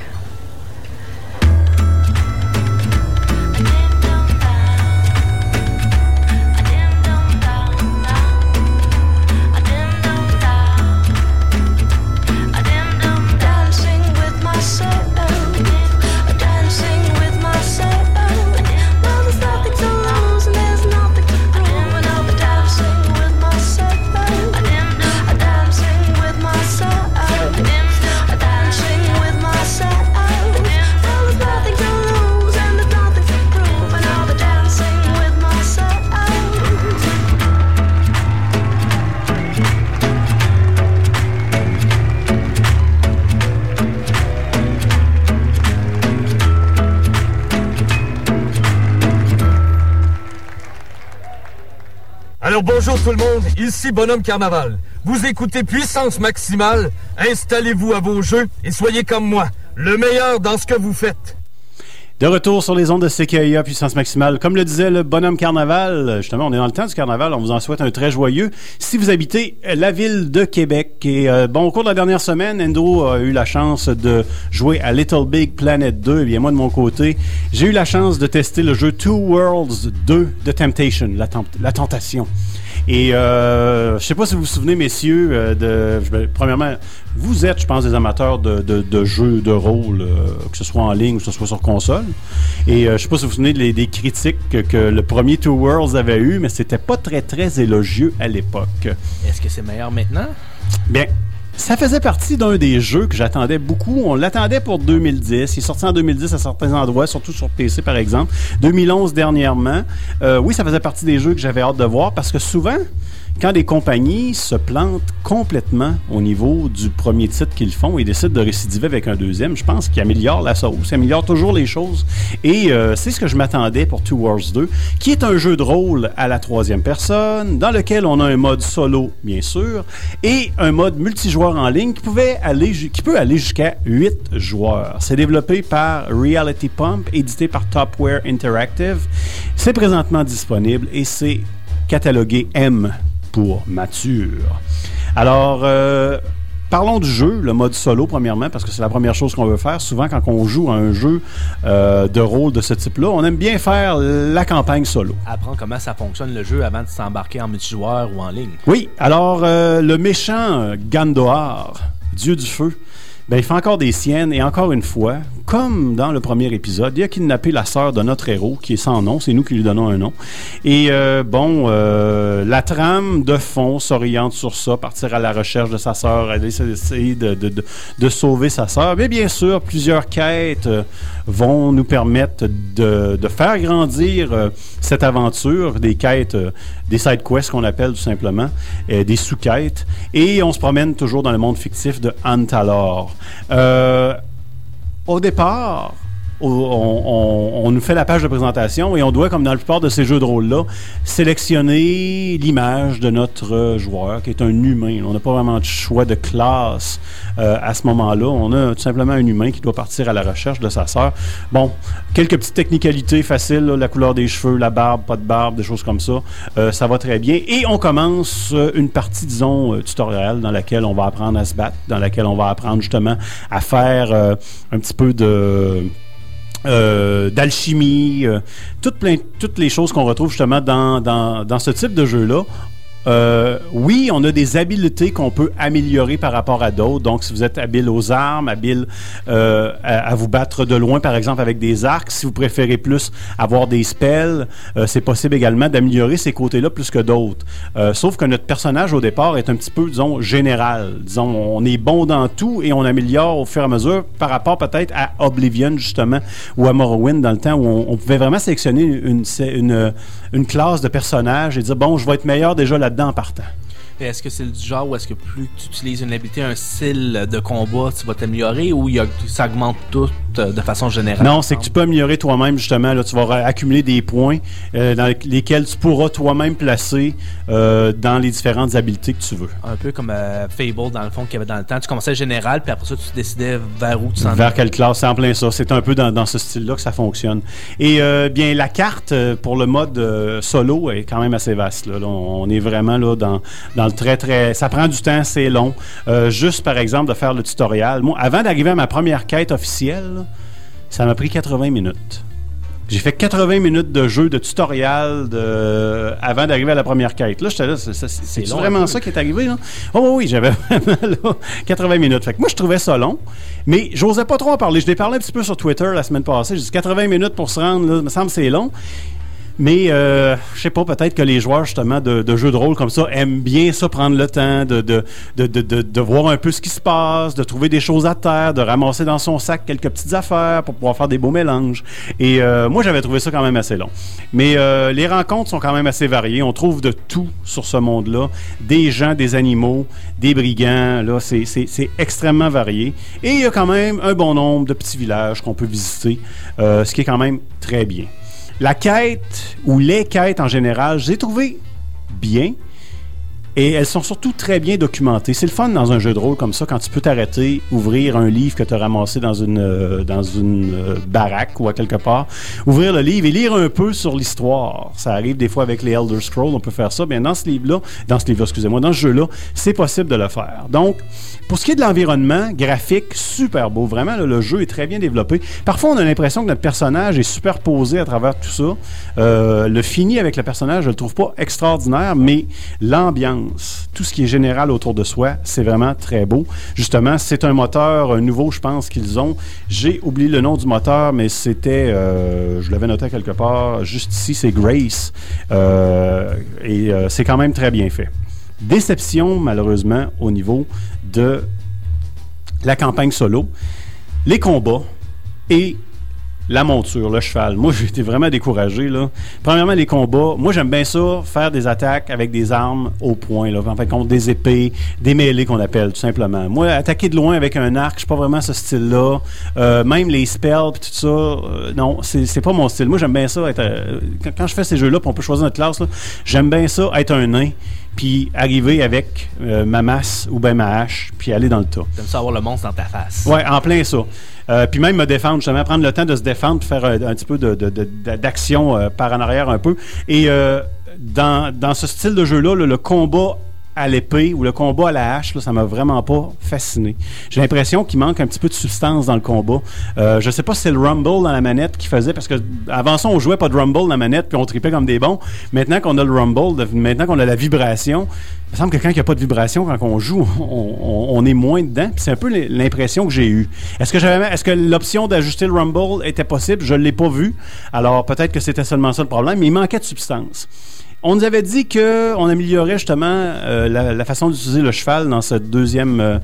Alors bonjour tout le monde, ici Bonhomme Carnaval. Vous écoutez Puissance Maximale, installez-vous à vos jeux et soyez comme moi, le meilleur dans ce que vous faites.
De retour sur les ondes de CKIA Puissance Maximale. Comme le disait le Bonhomme Carnaval, justement, on est dans le temps du Carnaval, on vous en souhaite un très joyeux. Si vous habitez la ville de Québec, et au cours de la dernière semaine, Endo a eu la chance de jouer à Little Big Planet 2. Et bien moi, de mon côté, j'ai eu la chance de tester le jeu Two Worlds 2 de Temptation, la tentation. Et je sais pas si vous vous souvenez, messieurs, premièrement, vous êtes, je pense, des amateurs de jeux de rôle, que ce soit en ligne ou que ce soit sur console. Et je sais pas si vous vous souvenez des critiques que le premier Two Worlds avait eu, mais c'était pas très, très élogieux à l'époque.
Est-ce que c'est meilleur maintenant?
Bien, ça faisait partie d'un des jeux que j'attendais beaucoup. On l'attendait pour 2010. Il est sorti en 2010 à certains endroits, surtout sur PC, par exemple. 2011 dernièrement. Oui, ça faisait partie des jeux que j'avais hâte de voir parce que souvent, quand des compagnies se plantent complètement au niveau du premier titre qu'ils font et décident de récidiver avec un deuxième, je pense qu'ils améliorent la sauce, ils améliorent toujours les choses. Et c'est ce que je m'attendais pour Two Worlds 2, qui est un jeu de rôle à la troisième personne, dans lequel on a un mode solo, bien sûr, et un mode multijoueur en ligne qui peut aller jusqu'à 8 joueurs. C'est développé par Reality Pump, édité par Topware Interactive. C'est présentement disponible et c'est catalogué M pour mature. Alors, parlons du jeu, le mode solo, premièrement, parce que c'est la première chose qu'on veut faire. Souvent, quand on joue à un jeu de rôle de ce type-là, on aime bien faire la campagne solo.
Apprendre comment ça fonctionne le jeu avant de s'embarquer en multijoueur ou en ligne.
Oui, alors, le méchant Gandohar, dieu du feu, il fait encore des siennes et encore une fois, comme dans le premier épisode, il a kidnappé la sœur de notre héros qui est sans nom, c'est nous qui lui donnons un nom. Et la trame de fond s'oriente sur ça, partir à la recherche de sa sœur, essayer de sauver sa sœur. Mais bien sûr, plusieurs quêtes vont nous permettre de faire grandir cette aventure, des quêtes, des side quests qu'on appelle tout simplement, des sous-quêtes. Et on se promène toujours dans le monde fictif de Antalor. Au départ, on nous fait la page de présentation et on doit, comme dans la plupart de ces jeux de rôle-là, sélectionner l'image de notre joueur, qui est un humain. On n'a pas vraiment de choix de classe à ce moment-là. On a tout simplement un humain qui doit partir à la recherche de sa sœur. Bon, quelques petites technicalités faciles, là, la couleur des cheveux, la barbe, pas de barbe, des choses comme ça. Ça va très bien. Et on commence une partie, disons, tutoriel dans laquelle on va apprendre à se battre, dans laquelle on va apprendre justement à faire un petit peu d'alchimie, toutes les choses qu'on retrouve justement dans ce type de jeu-là. Oui, on a des habiletés qu'on peut améliorer par rapport à d'autres. Donc, si vous êtes habile aux armes, habile à vous battre de loin, par exemple, avec des arcs, si vous préférez plus avoir des spells, c'est possible également d'améliorer ces côtés-là plus que d'autres. Sauf que notre personnage, au départ, est un petit peu, disons, général. Disons, on est bon dans tout et on améliore au fur et à mesure par rapport peut-être à Oblivion, justement, ou à Morrowind, dans le temps où on pouvait vraiment sélectionner une classe de personnage et dire, bon, je vais être meilleur déjà là-dedans en partant.
Et est-ce que c'est du genre où est-ce que plus tu utilises une habilité, un style de combat, tu vas t'améliorer ou ça augmente tout de façon générale.
Non, c'est que tu peux améliorer toi-même, justement. Là, tu vas accumuler des points dans lesquels tu pourras toi-même placer dans les différentes habiletés que tu veux.
Un peu comme Fable, dans le fond, qu'il y avait dans le temps. Tu commençais général, puis après ça, tu décidais vers où tu s'en allais.
Vers quelle classe, c'est en plein ça. C'est un peu dans ce style-là que ça fonctionne. Et bien, la carte pour le mode solo est quand même assez vaste. Là, on est vraiment là dans le très... Ça prend du temps, c'est long. Juste, par exemple, de faire le tutoriel. Moi, avant d'arriver à ma première quête officielle, là, ça m'a pris 80 minutes. J'ai fait 80 minutes de jeu, de tutoriel avant d'arriver à la première quête. Là, j'étais là, c'est vraiment ça qui est arrivé, là? Oh oui, j'avais vraiment là, 80 minutes. Fait que moi, je trouvais ça long, mais j'osais pas trop en parler. Je l'ai parlé un petit peu sur Twitter la semaine passée. J'ai dit 80 minutes pour se rendre, là, me semble que c'est long. Mais, je sais pas, peut-être que les joueurs, justement, de jeux de rôle comme ça aiment bien ça, prendre le temps de voir un peu ce qui se passe, de trouver des choses à terre, de ramasser dans son sac quelques petites affaires pour pouvoir faire des beaux mélanges. Et moi, j'avais trouvé ça quand même assez long. Mais les rencontres sont quand même assez variées. On trouve de tout sur ce monde-là. Des gens, des animaux, des brigands. Là, c'est extrêmement varié. Et il y a quand même un bon nombre de petits villages qu'on peut visiter, ce qui est quand même très bien. La quête, ou les quêtes en général, je les ai trouvées bien et elles sont surtout très bien documentées. C'est le fun dans un jeu de rôle comme ça, quand tu peux t'arrêter, ouvrir un livre que tu as ramassé dans une baraque ou à quelque part, ouvrir le livre et lire un peu sur l'histoire. Ça arrive des fois avec les Elder Scrolls, on peut faire ça. Bien, dans ce jeu-là, c'est possible de le faire. Donc, pour ce qui est de l'environnement graphique, super beau. Vraiment, là, le jeu est très bien développé. Parfois, on a l'impression que notre personnage est superposé à travers tout ça. Le fini avec le personnage, je le trouve pas extraordinaire, mais l'ambiance, tout ce qui est général autour de soi, c'est vraiment très beau. Justement, c'est un moteur nouveau, je pense, qu'ils ont. J'ai oublié le nom du moteur, mais c'était... je l'avais noté quelque part, juste ici, c'est Grace. Et c'est quand même très bien fait. Déception, malheureusement, au niveau de la campagne solo, les combats et la monture, le cheval. Moi, j'ai été vraiment découragé, là. Premièrement, les combats. Moi, j'aime bien ça, faire des attaques avec des armes au poing, là. En fait, contre des épées, des mêlées qu'on appelle, tout simplement. Moi, attaquer de loin avec un arc, je suis pas vraiment ce style-là. Même les spells puis tout ça, non, c'est pas mon style. Moi, j'aime bien ça être... quand je fais ces jeux-là, puis on peut choisir notre classe, là, j'aime bien ça, être un nain, puis arriver avec ma masse ou bien ma hache, puis aller dans le tas.
T'aimes ça avoir le monstre dans ta face.
Ouais, en plein ça. Puis même me défendre, justement, prendre le temps de se défendre, puis faire un petit peu d'action par en arrière un peu. Et dans ce style de jeu-là, le combat à l'épée ou le combat à la hache, là, ça m'a vraiment pas fasciné. J'ai l'impression qu'il manque un petit peu de substance dans le combat. Je sais pas si c'est le rumble dans la manette qui faisait, parce que avant ça, on jouait pas de rumble dans la manette, puis on tripait comme des bons. Maintenant qu'on a le rumble, maintenant qu'on a la vibration, il me semble que quand il n'y a pas de vibration, quand on joue, on est moins dedans. Puis c'est un peu l'impression que j'ai eue. Est-ce que l'option d'ajuster le rumble était possible? Je ne l'ai pas vu. Alors peut-être que c'était seulement ça le problème, mais il manquait de substance. On nous avait dit qu'on améliorait justement la façon d'utiliser le cheval dans ce deuxième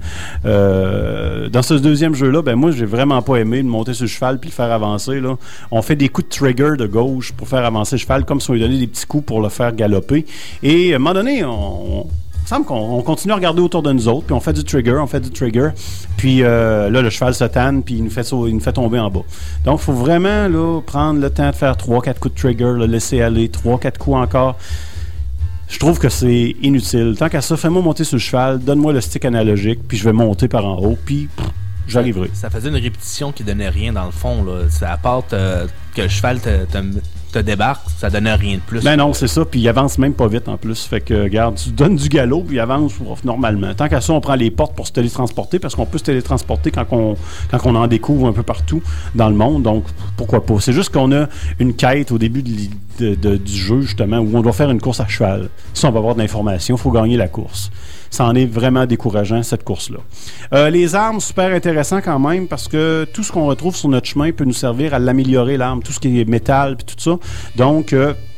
jeu-là. Ben moi, j'ai vraiment pas aimé de monter sur le cheval puis le faire avancer, là. On fait des coups de trigger de gauche pour faire avancer le cheval, comme si on lui donnait des petits coups pour le faire galoper. Et à un moment donné, il me semble qu'on continue à regarder autour de nous autres, puis on fait du trigger, puis là, le cheval se tanne, puis il nous fait tomber en bas. Donc, il faut vraiment là, prendre le temps de faire 3-4 coups de trigger, le laisser aller, 3-4 coups encore. Je trouve que c'est inutile. Tant qu'à ça, fais-moi monter sur le cheval, donne-moi le stick analogique, puis je vais monter par en haut, puis j'arriverai.
Ça faisait une répétition qui donnait rien dans le fond, là. À part que le cheval te débarque, ça donnait rien de plus.
Ben non, c'est ça, puis il avance même pas vite en plus. Fait que, regarde, tu donnes du galop, puis il avance normalement. Tant qu'à ça, on prend les portes pour se télétransporter, parce qu'on peut se télétransporter quand on en découvre un peu partout dans le monde, donc pourquoi pas. C'est juste qu'on a une quête au début du jeu, justement, où on doit faire une course à cheval. Si on va avoir de l'information, il faut gagner la course. Ça en est vraiment décourageant, cette course-là. Les armes, super intéressant quand même, parce que tout ce qu'on retrouve sur notre chemin peut nous servir à l'améliorer, l'arme, tout ce qui est métal, puis tout ça. Donc,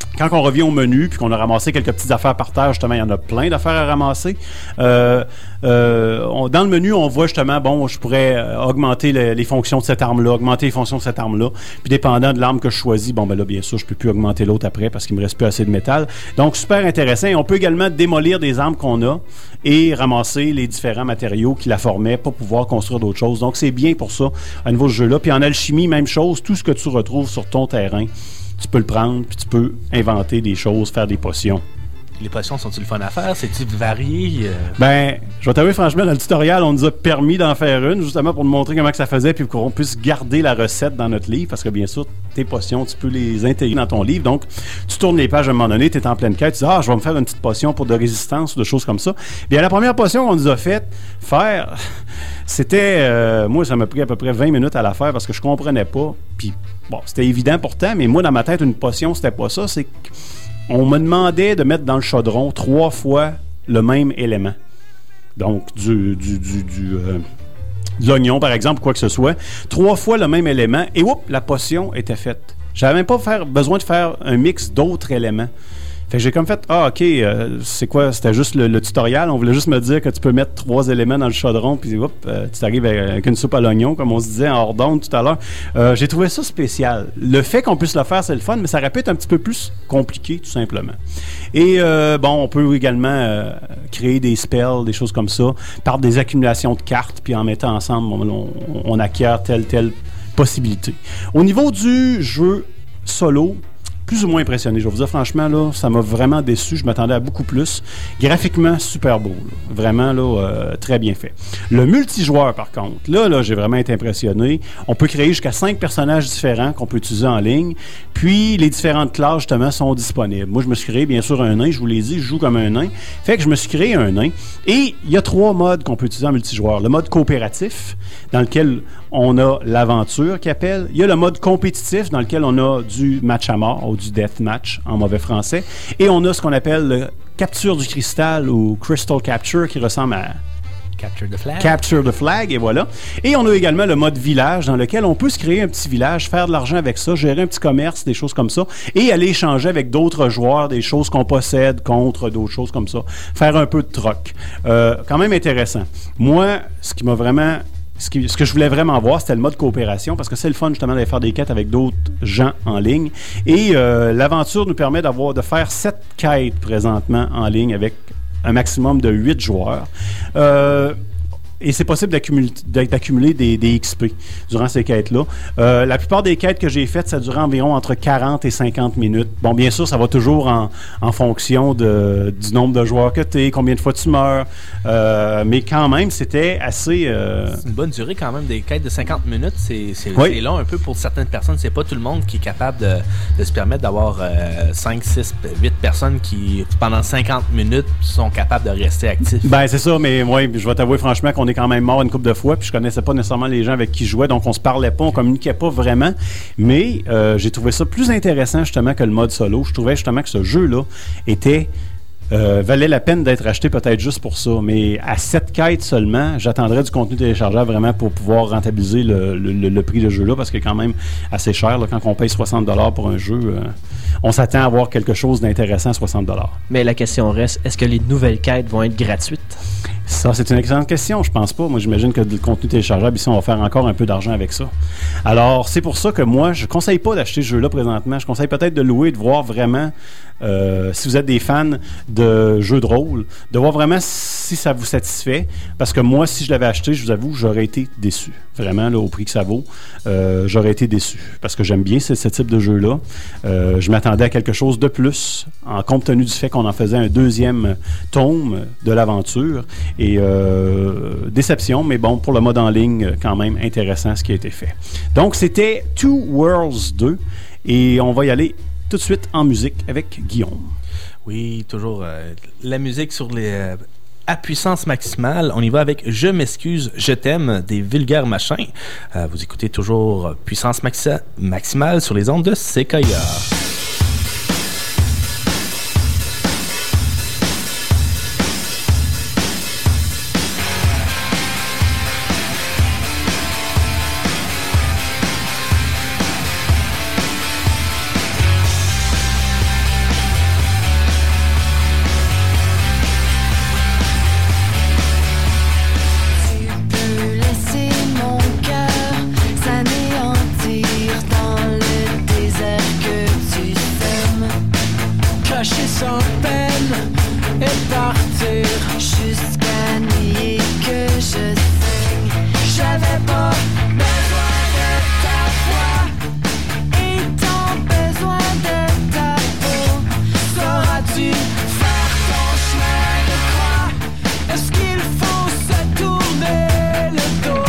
quand on revient au menu, puis qu'on a ramassé quelques petites affaires par terre, justement, il y en a plein d'affaires à ramasser. Dans le menu, on voit justement, bon, je pourrais augmenter les fonctions de cette arme-là, augmenter les fonctions de cette arme-là. Puis dépendant de l'arme que je choisis, bon, ben là, bien sûr, je peux plus augmenter l'autre après parce qu'il me reste plus assez de métal. Donc, super intéressant. Et on peut également démolir des armes qu'on a et ramasser les différents matériaux qui la formaient pour pouvoir construire d'autres choses. Donc, c'est bien pour ça, à nouveau ce jeu-là. Puis en alchimie, même chose, tout ce que tu retrouves sur ton terrain, tu peux le prendre, puis tu peux inventer des choses, faire des potions.
Les potions sont-ils le fun à faire? C'est-tu varié?
Ben, je vais t'avouer franchement, dans le tutoriel, on nous a permis d'en faire une, justement pour nous montrer comment que ça faisait, puis qu'on puisse garder la recette dans notre livre, parce que bien sûr, tes potions, tu peux les intégrer dans ton livre. Donc, tu tournes les pages à un moment donné, tu es en pleine quête, tu dis « Ah, je vais me faire une petite potion pour de résistance » ou de choses comme ça. Bien, la première potion qu'on nous a fait faire, c'était... moi, ça m'a pris à peu près 20 minutes à la faire parce que je comprenais pas. Puis, bon, c'était évident pourtant, mais moi, dans ma tête, une potion, c'était pas ça. C'est qu'on me demandait de mettre dans le chaudron 3 fois le même élément. Donc, de l'oignon, par exemple, quoi que ce soit. 3 fois le même élément, et oups, la potion était faite. J'avais même pas besoin de faire un mix d'autres éléments. Fait que j'ai comme fait, OK, c'est quoi? C'était juste le tutoriel. On voulait juste me dire que tu peux mettre 3 éléments dans le chaudron, puis tu t'arrives avec une soupe à l'oignon, comme on se disait en hors d'onde tout à l'heure. J'ai trouvé ça spécial. Le fait qu'on puisse le faire, c'est le fun, mais ça aurait pu être un petit peu plus compliqué, tout simplement. Et on peut également créer des spells, des choses comme ça, par des accumulations de cartes, puis en mettant ensemble, on acquiert telle possibilité. Au niveau du jeu solo, plus ou moins impressionné. Je vais vous dire franchement, là, ça m'a vraiment déçu. Je m'attendais à beaucoup plus. Graphiquement, super beau. Là. Vraiment, là, très bien fait. Le multijoueur, par contre, là, j'ai vraiment été impressionné. On peut créer jusqu'à 5 personnages différents qu'on peut utiliser en ligne. Puis, les différentes classes, justement, sont disponibles. Moi, je me suis créé, bien sûr, un nain. Je vous l'ai dit, je joue comme un nain. Fait que je me suis créé un nain. Et il y a 3 modes qu'on peut utiliser en multijoueur. Le mode coopératif, dans lequel on a l'aventure qui appelle. Il y a le mode compétitif, dans lequel on a du match à mort, ou du deathmatch en mauvais français. Et on a ce qu'on appelle le capture du cristal ou crystal capture qui ressemble à
Capture the flag.
Capture the flag, et voilà. Et on a également le mode village dans lequel on peut se créer un petit village, faire de l'argent avec ça, gérer un petit commerce, des choses comme ça, et aller échanger avec d'autres joueurs, des choses qu'on possède contre d'autres choses comme ça. Faire un peu de troc. Quand même intéressant. Moi, ce qui m'a vraiment... Ce que je voulais vraiment voir, c'était le mode coopération, parce que c'est le fun justement d'aller faire des quêtes avec d'autres gens en ligne. Et l'aventure nous permet de faire 7 quêtes présentement en ligne avec un maximum de 8 joueurs. Et c'est possible d'accumuler des XP durant ces quêtes-là. La plupart des quêtes que j'ai faites, ça dure environ entre 40 et 50 minutes. Bon, bien sûr, ça va toujours en fonction du nombre de joueurs que tu es, combien de fois tu meurs. Mais quand même, c'était assez...
C'est une bonne durée quand même, des quêtes de 50 minutes. C'est long un peu pour certaines personnes. C'est pas tout le monde qui est capable de se permettre d'avoir 5, 6, 8 personnes qui, pendant 50 minutes, sont capables de rester actifs.
Ben, c'est ça, mais moi, je vais t'avouer franchement qu'on est quand même mort une couple de fois, puis je connaissais pas nécessairement les gens avec qui je jouais, donc on se parlait pas, on communiquait pas vraiment, mais j'ai trouvé ça plus intéressant justement que le mode solo. Je trouvais justement que ce jeu-là valait la peine d'être acheté peut-être juste pour ça, mais à 7 quêtes seulement, j'attendrais du contenu téléchargeable vraiment pour pouvoir rentabiliser le prix de jeu-là, parce que c'est quand même assez cher, là, quand on paye 60$ pour un jeu, on s'attend à avoir quelque chose d'intéressant à 60$.
Mais la question reste, est-ce que les nouvelles quêtes vont être gratuites?
Ça, c'est une excellente question. Je pense pas. Moi, j'imagine que le contenu téléchargeable, ici, on va faire encore un peu d'argent avec ça. Alors, c'est pour ça que moi, je conseille pas d'acheter ce jeu-là présentement. Je conseille peut-être de louer, de voir vraiment, si vous êtes des fans de jeux de rôle, de voir vraiment si ça vous satisfait. Parce que moi, si je l'avais acheté, je vous avoue, j'aurais été déçu. Vraiment, là, au prix que ça vaut, j'aurais été déçu. Parce que j'aime bien ce type de jeu-là. Je m'attendais à quelque chose de plus, en compte tenu du fait qu'on en faisait un 2e tome de l'aventure. Et déception, mais bon, pour le mode en ligne, quand même intéressant ce qui a été fait. Donc, c'était Two Worlds 2, et on va y aller tout de suite en musique avec Guillaume.
Oui, toujours la musique sur les... à puissance maximale, on y va avec Je m'excuse, je t'aime des Vulgaires Machins. Vous écoutez toujours puissance maximale sur les ondes de CKIA.
cracher sans peine et partir jusqu'à nuit que je saigne. J'avais pas besoin de ta voix et tant besoin de ta peau. Sauras-tu faire ton chemin de croix? Est-ce qu'il faut se tourner le dos?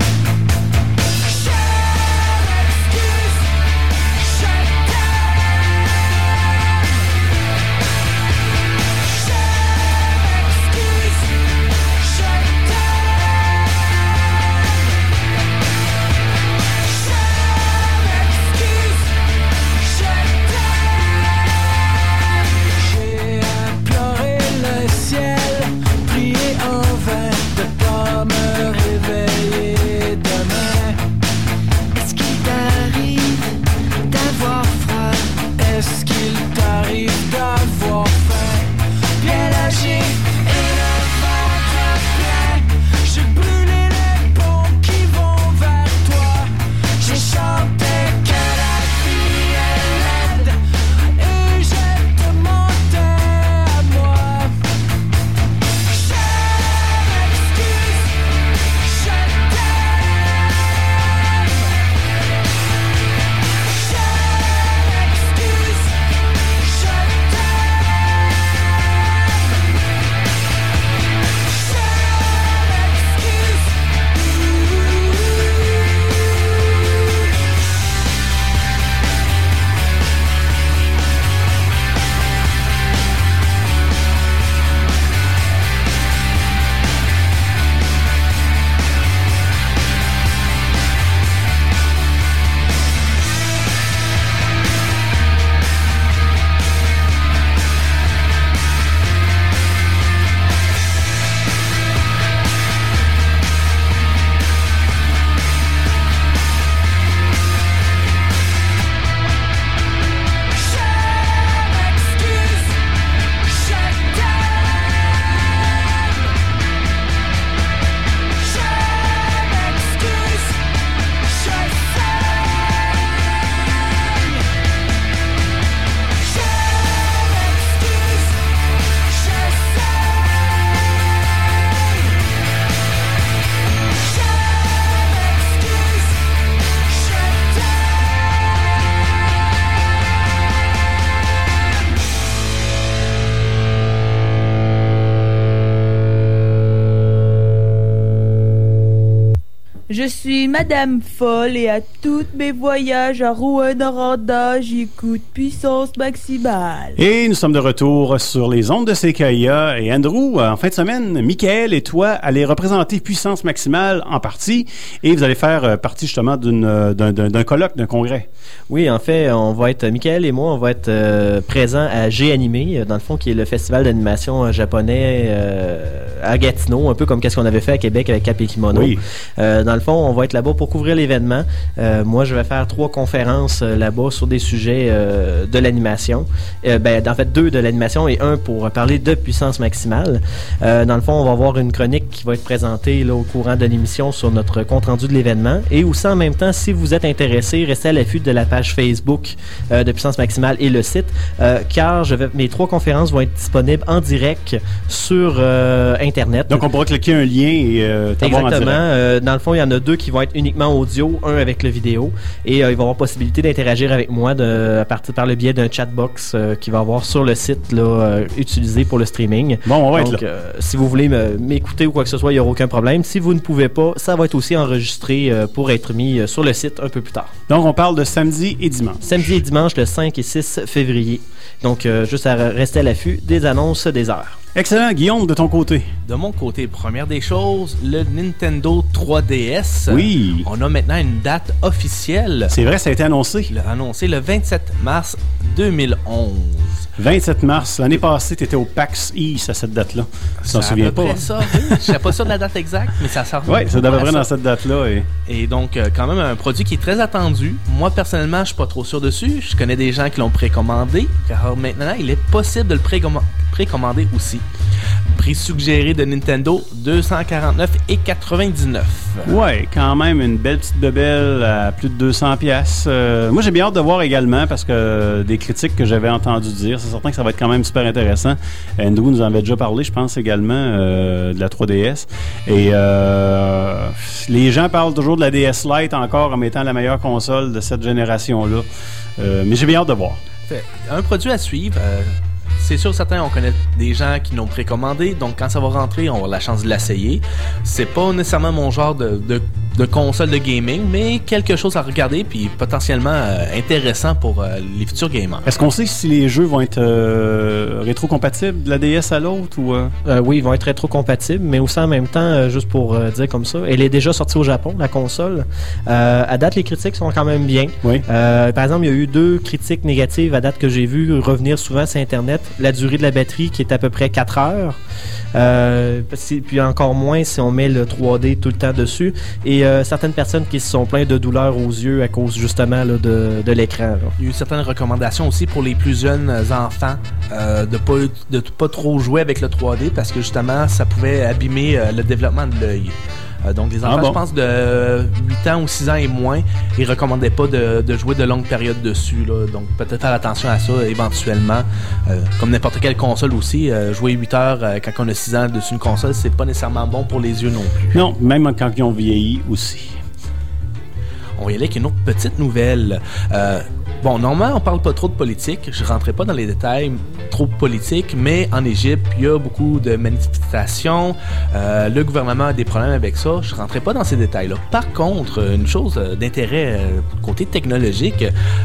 Est-ce qu'il t'arrive d'avoir faim? Bien lâché et le ventre plein. J'ai brûlé les ponts qui vont vers toi. J'ai chanté que la vie est laide et je te mentais à moi. Je m'excuse, je t'aime.
Je suis Madame Folle et à tous mes voyages à Rouen-Noranda, j'écoute Puissance Maximale.
Et nous sommes de retour sur les ondes de CKIA. Et Andrew, en fin de semaine, Michael et toi allez représenter Puissance Maximale en partie et vous allez faire partie justement d'un colloque, d'un congrès.
Oui, en fait, on va être, Michael et moi, on va être présents à G-Animé, dans le fond, qui est le festival d'animation japonais à Gatineau, un peu comme qu'est-ce qu'on avait fait à Québec avec Cap et Kimono.
Oui.
Dans le fond, on va être là-bas pour couvrir l'événement. Moi, je vais faire 3 conférences là-bas sur des sujets de l'animation. En fait, 2 de l'animation et 1 pour parler de Puissance Maximale. Dans le fond, on va avoir une chronique qui va être présentée là, au courant de l'émission sur notre compte-rendu de l'événement. Et aussi, en même temps, si vous êtes intéressé, restez à l'affût de la page Facebook de Puissance Maximale et le site, car mes 3 conférences vont être disponibles en direct sur Internet.
Donc, on pourra cliquer un lien et t'avoir en direct.
Exactement. Dans le fond, il y en a 2 qui vont être uniquement audio, un avec le vidéo, et il va y avoir possibilité d'interagir avec moi à partir par le biais d'un chatbox qui va avoir sur le site là, utilisé pour le streaming.
Bon, on va être là.
Si vous voulez m'écouter ou quoi que ce soit, il n'y aura aucun problème. Si vous ne pouvez pas, ça va être aussi enregistré pour être mis sur le site un peu plus tard.
Donc, on parle de samedi et dimanche.
Samedi et dimanche, le 5 et 6 février. Donc, juste à rester à l'affût des annonces des heures.
Excellent. Guillaume, de ton côté?
De mon côté, première des choses, le Nintendo 3DS.
Oui.
On a maintenant une date officielle.
C'est vrai, ça a été annoncé.
Annoncé le 27 mars 2011.
27 mars. L'année passée, tu étais au PAX East à cette date-là. Tu t'en souviens pas?
Ça, oui. Je ne sais pas sûr de la date exacte, mais ça sort.
Oui, c'est à peu près dans cette date-là.
Et donc, quand même, un produit qui est très attendu. Moi, personnellement, je ne suis pas trop sûr dessus. Je connais des gens qui l'ont précommandé, car maintenant, il est possible de le précommander aussi. prix suggéré de Nintendo, 249,99.
Ouais, quand même une belle petite bebelle à plus de 200$. Moi, j'ai bien hâte de voir également parce que des critiques que j'avais entendu dire, c'est certain que ça va être quand même super intéressant. Andrew nous en avait déjà parlé, je pense également, de la 3DS. Et les gens parlent toujours de la DS Lite encore comme étant la meilleure console de cette génération-là. Mais j'ai bien hâte de voir.
Un produit à suivre. C'est sûr, certains, on connaît des gens qui l'ont précommandé, donc quand ça va rentrer, on va avoir la chance de l'essayer. C'est pas nécessairement mon genre de console de gaming, mais quelque chose à regarder, puis potentiellement intéressant pour les futurs gamers.
Est-ce qu'on sait si les jeux vont être rétro-compatibles de la DS à l'autre ou
Oui, ils vont être rétro-compatibles, mais aussi en même temps, juste pour dire comme ça, elle est déjà sortie au Japon, la console. À date, les critiques sont quand même bien.
Oui.
Par exemple, il y a eu 2 critiques négatives à date que j'ai vues revenir souvent sur Internet. La durée de la batterie qui est à peu près 4 heures. Puis encore moins si on met le 3D tout le temps dessus. Et certaines personnes qui se sont plaintes de douleurs aux yeux à cause justement là, de l'écran. Là.
Il y a eu certaines recommandations aussi pour les plus jeunes enfants de pas trop jouer avec le 3D parce que justement ça pouvait abîmer le développement de l'œil. Donc les enfants, je pense, de 8 ans ou 6 ans et moins, ils recommandaient pas de jouer de longues périodes dessus. Là. Donc peut-être faire attention à ça éventuellement. Comme n'importe quelle console aussi, jouer 8 heures quand on a 6 ans dessus une console, c'est pas nécessairement bon pour les yeux non plus.
Non, même quand ils ont vieilli aussi.
On va y aller avec une autre petite nouvelle. Bon, normalement, on parle pas trop de politique. Je rentrerai pas dans les détails trop politiques, mais en Égypte, il y a beaucoup de manifestations. Le gouvernement a des problèmes avec ça. Je rentrerai pas dans ces détails-là. Par contre, une chose d'intérêt côté technologique,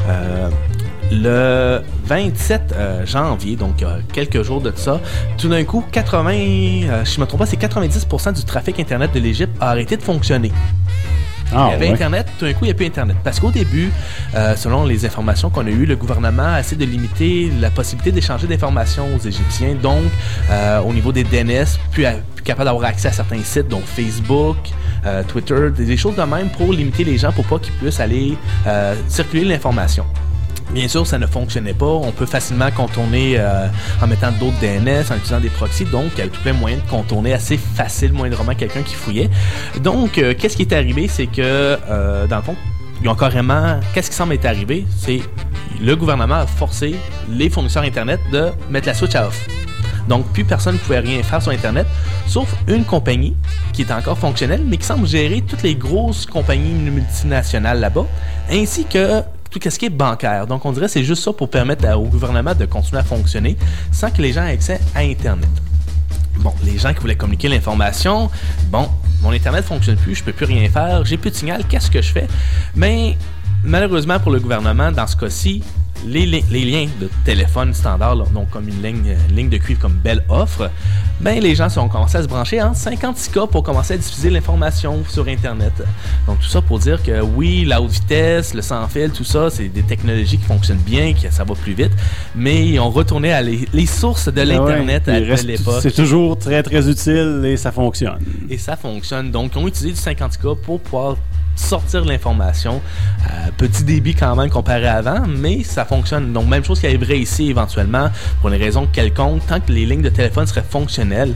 le 27 janvier, donc quelques jours de ça, tout d'un coup, si je me trompe pas, c'est 90% du trafic Internet de l'Égypte a arrêté de fonctionner. Il y avait Internet, tout d'un coup, il n'y a plus Internet. Parce qu'au début, selon les informations qu'on a eues, le gouvernement a essayé de limiter la possibilité d'échanger d'informations aux Égyptiens. Donc, au niveau des DNS, plus capable d'avoir accès à certains sites, donc Facebook, Twitter, des choses de même pour limiter les gens pour pas qu'ils puissent aller circuler l'information. Bien sûr, ça ne fonctionnait pas. On peut facilement contourner en mettant d'autres DNS, en utilisant des proxys. Donc, il y a tout plein de moyens de contourner assez facile, moindrement quelqu'un qui fouillait. Donc, qu'est-ce qui est arrivé? C'est que, dans le fond, ils ont carrément... Qu'est-ce qui semble être arrivé? C'est le gouvernement a forcé les fournisseurs Internet de mettre la switch à off. Donc, plus personne ne pouvait rien faire sur Internet, sauf une compagnie qui est encore fonctionnelle, mais qui semble gérer toutes les grosses compagnies multinationales là-bas, ainsi que tout ce qui est bancaire. Donc, on dirait que c'est juste ça pour permettre au gouvernement de continuer à fonctionner sans que les gens aient accès à Internet. Bon, les gens qui voulaient communiquer l'information, bon, mon Internet ne fonctionne plus, je peux plus rien faire, j'ai plus de signal, qu'est-ce que je fais? Mais, malheureusement pour le gouvernement, dans ce cas-ci, les liens de téléphone standard, là, donc comme une ligne de cuivre comme Bell offre, ben les gens ont commencé à se brancher en 56K pour commencer à diffuser l'information sur Internet. Donc tout ça pour dire que oui, la haute vitesse, le sans fil, tout ça, c'est des technologies qui fonctionnent bien, que ça va plus vite, mais ils ont retourné à les sources de l'Internet à l'époque.
C'est toujours très très utile et ça fonctionne.
Et ça fonctionne. Donc ils ont utilisé du 50K pour pouvoir sortir l'information. Petit débit quand même comparé à avant, mais ça fonctionne. Donc même chose qui arriverait ici éventuellement pour une raison quelconque, tant que les lignes de téléphone seraient fonctionnelles,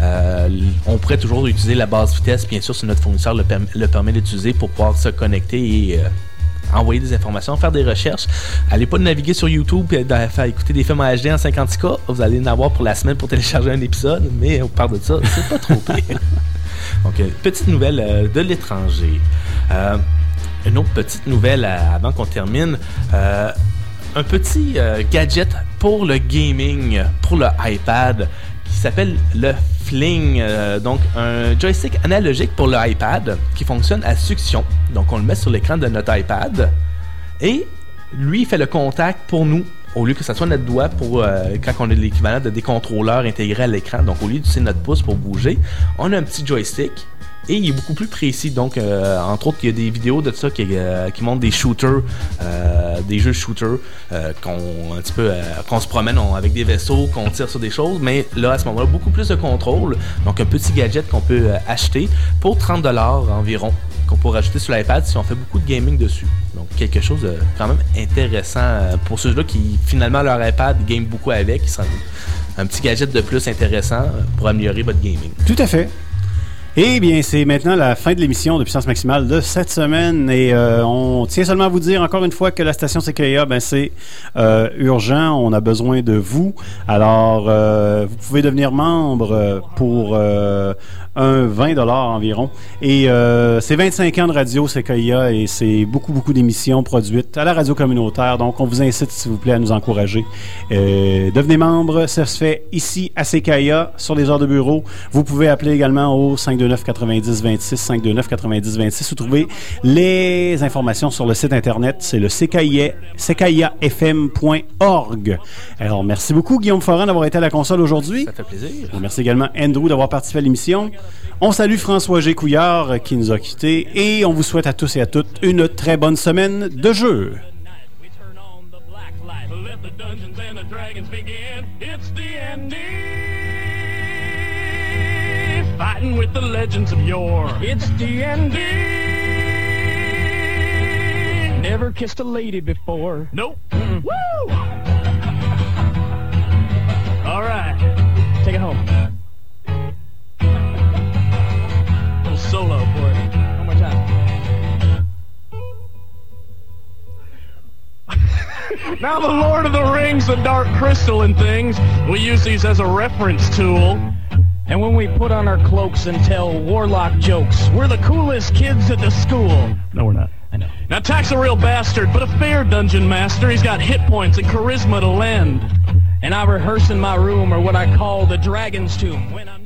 on pourrait toujours utiliser la basse vitesse, bien sûr si notre fournisseur le permet d'utiliser pour pouvoir se connecter et envoyer des informations, faire des recherches. Allez pas naviguer sur YouTube et faire écouter des films en HD en 56K, vous allez en avoir pour la semaine pour télécharger un épisode, mais on parle de ça, c'est pas trop pire. Donc, petite nouvelle de l'étranger. Une autre petite nouvelle avant qu'on termine. Un petit gadget pour le gaming, pour le iPad, qui s'appelle le Fling. Donc, un joystick analogique pour le iPad qui fonctionne à succion. Donc, on le met sur l'écran de notre iPad et lui, il fait le contact pour nous. Au lieu que ça soit notre doigt pour quand on a l'équivalent de des contrôleurs intégrés à l'écran, donc au lieu d'utiliser notre pouce pour bouger, on a un petit joystick et il est beaucoup plus précis. Donc, entre autres, il y a des vidéos de ça qui montrent des shooters, des jeux shooters qu'on se promène avec des vaisseaux, qu'on tire sur des choses, mais là, à ce moment-là, beaucoup plus de contrôle. Donc, un petit gadget qu'on peut acheter pour 30$ environ, qu'on pourrait ajouter sur l'iPad si on fait beaucoup de gaming dessus. Donc, quelque chose de quand même intéressant pour ceux-là qui, finalement, leur iPad game beaucoup avec. un petit gadget de plus intéressant pour améliorer votre gaming.
Tout à fait. Eh bien, c'est maintenant la fin de l'émission de Puissance Maximale de cette semaine et on tient seulement à vous dire encore une fois que la station Sequoia, c'est urgent, on a besoin de vous. Alors, vous pouvez devenir membre pour un 20$ environ. Et c'est 25 ans de radio Sequoia et c'est beaucoup d'émissions produites à la radio communautaire. Donc, on vous incite, s'il vous plaît, à nous encourager. Devenez membre, ça se fait ici à Sequoia, sur les heures de bureau. Vous pouvez appeler également au 529-90-26, 529-90-26. Vous trouvez les informations sur le site internet. C'est le sequoiafm.org. Alors, merci beaucoup, Guillaume Foran, d'avoir été à la console aujourd'hui.
Ça fait plaisir.
Et merci également, Andrew, d'avoir participé à l'émission. On salue François G. Couillard qui nous a quittés et on vous souhaite à tous et à toutes une très bonne semaine de jeu.
Fighting with the legends of yore. It's D&D. Never kissed a lady before. Nope. Woo! All right. Take it home. Little solo for it. One more time. Now the Lord of the Rings, the Dark Crystal and things, we use these as a reference tool. And when we put on our cloaks and tell warlock jokes, we're the coolest kids at the school. No, we're not. I know. Now, Tack's a real bastard, but a fair dungeon master. He's got hit points and charisma to lend. And I rehearse in my room, or what I call the Dragon's Tomb. When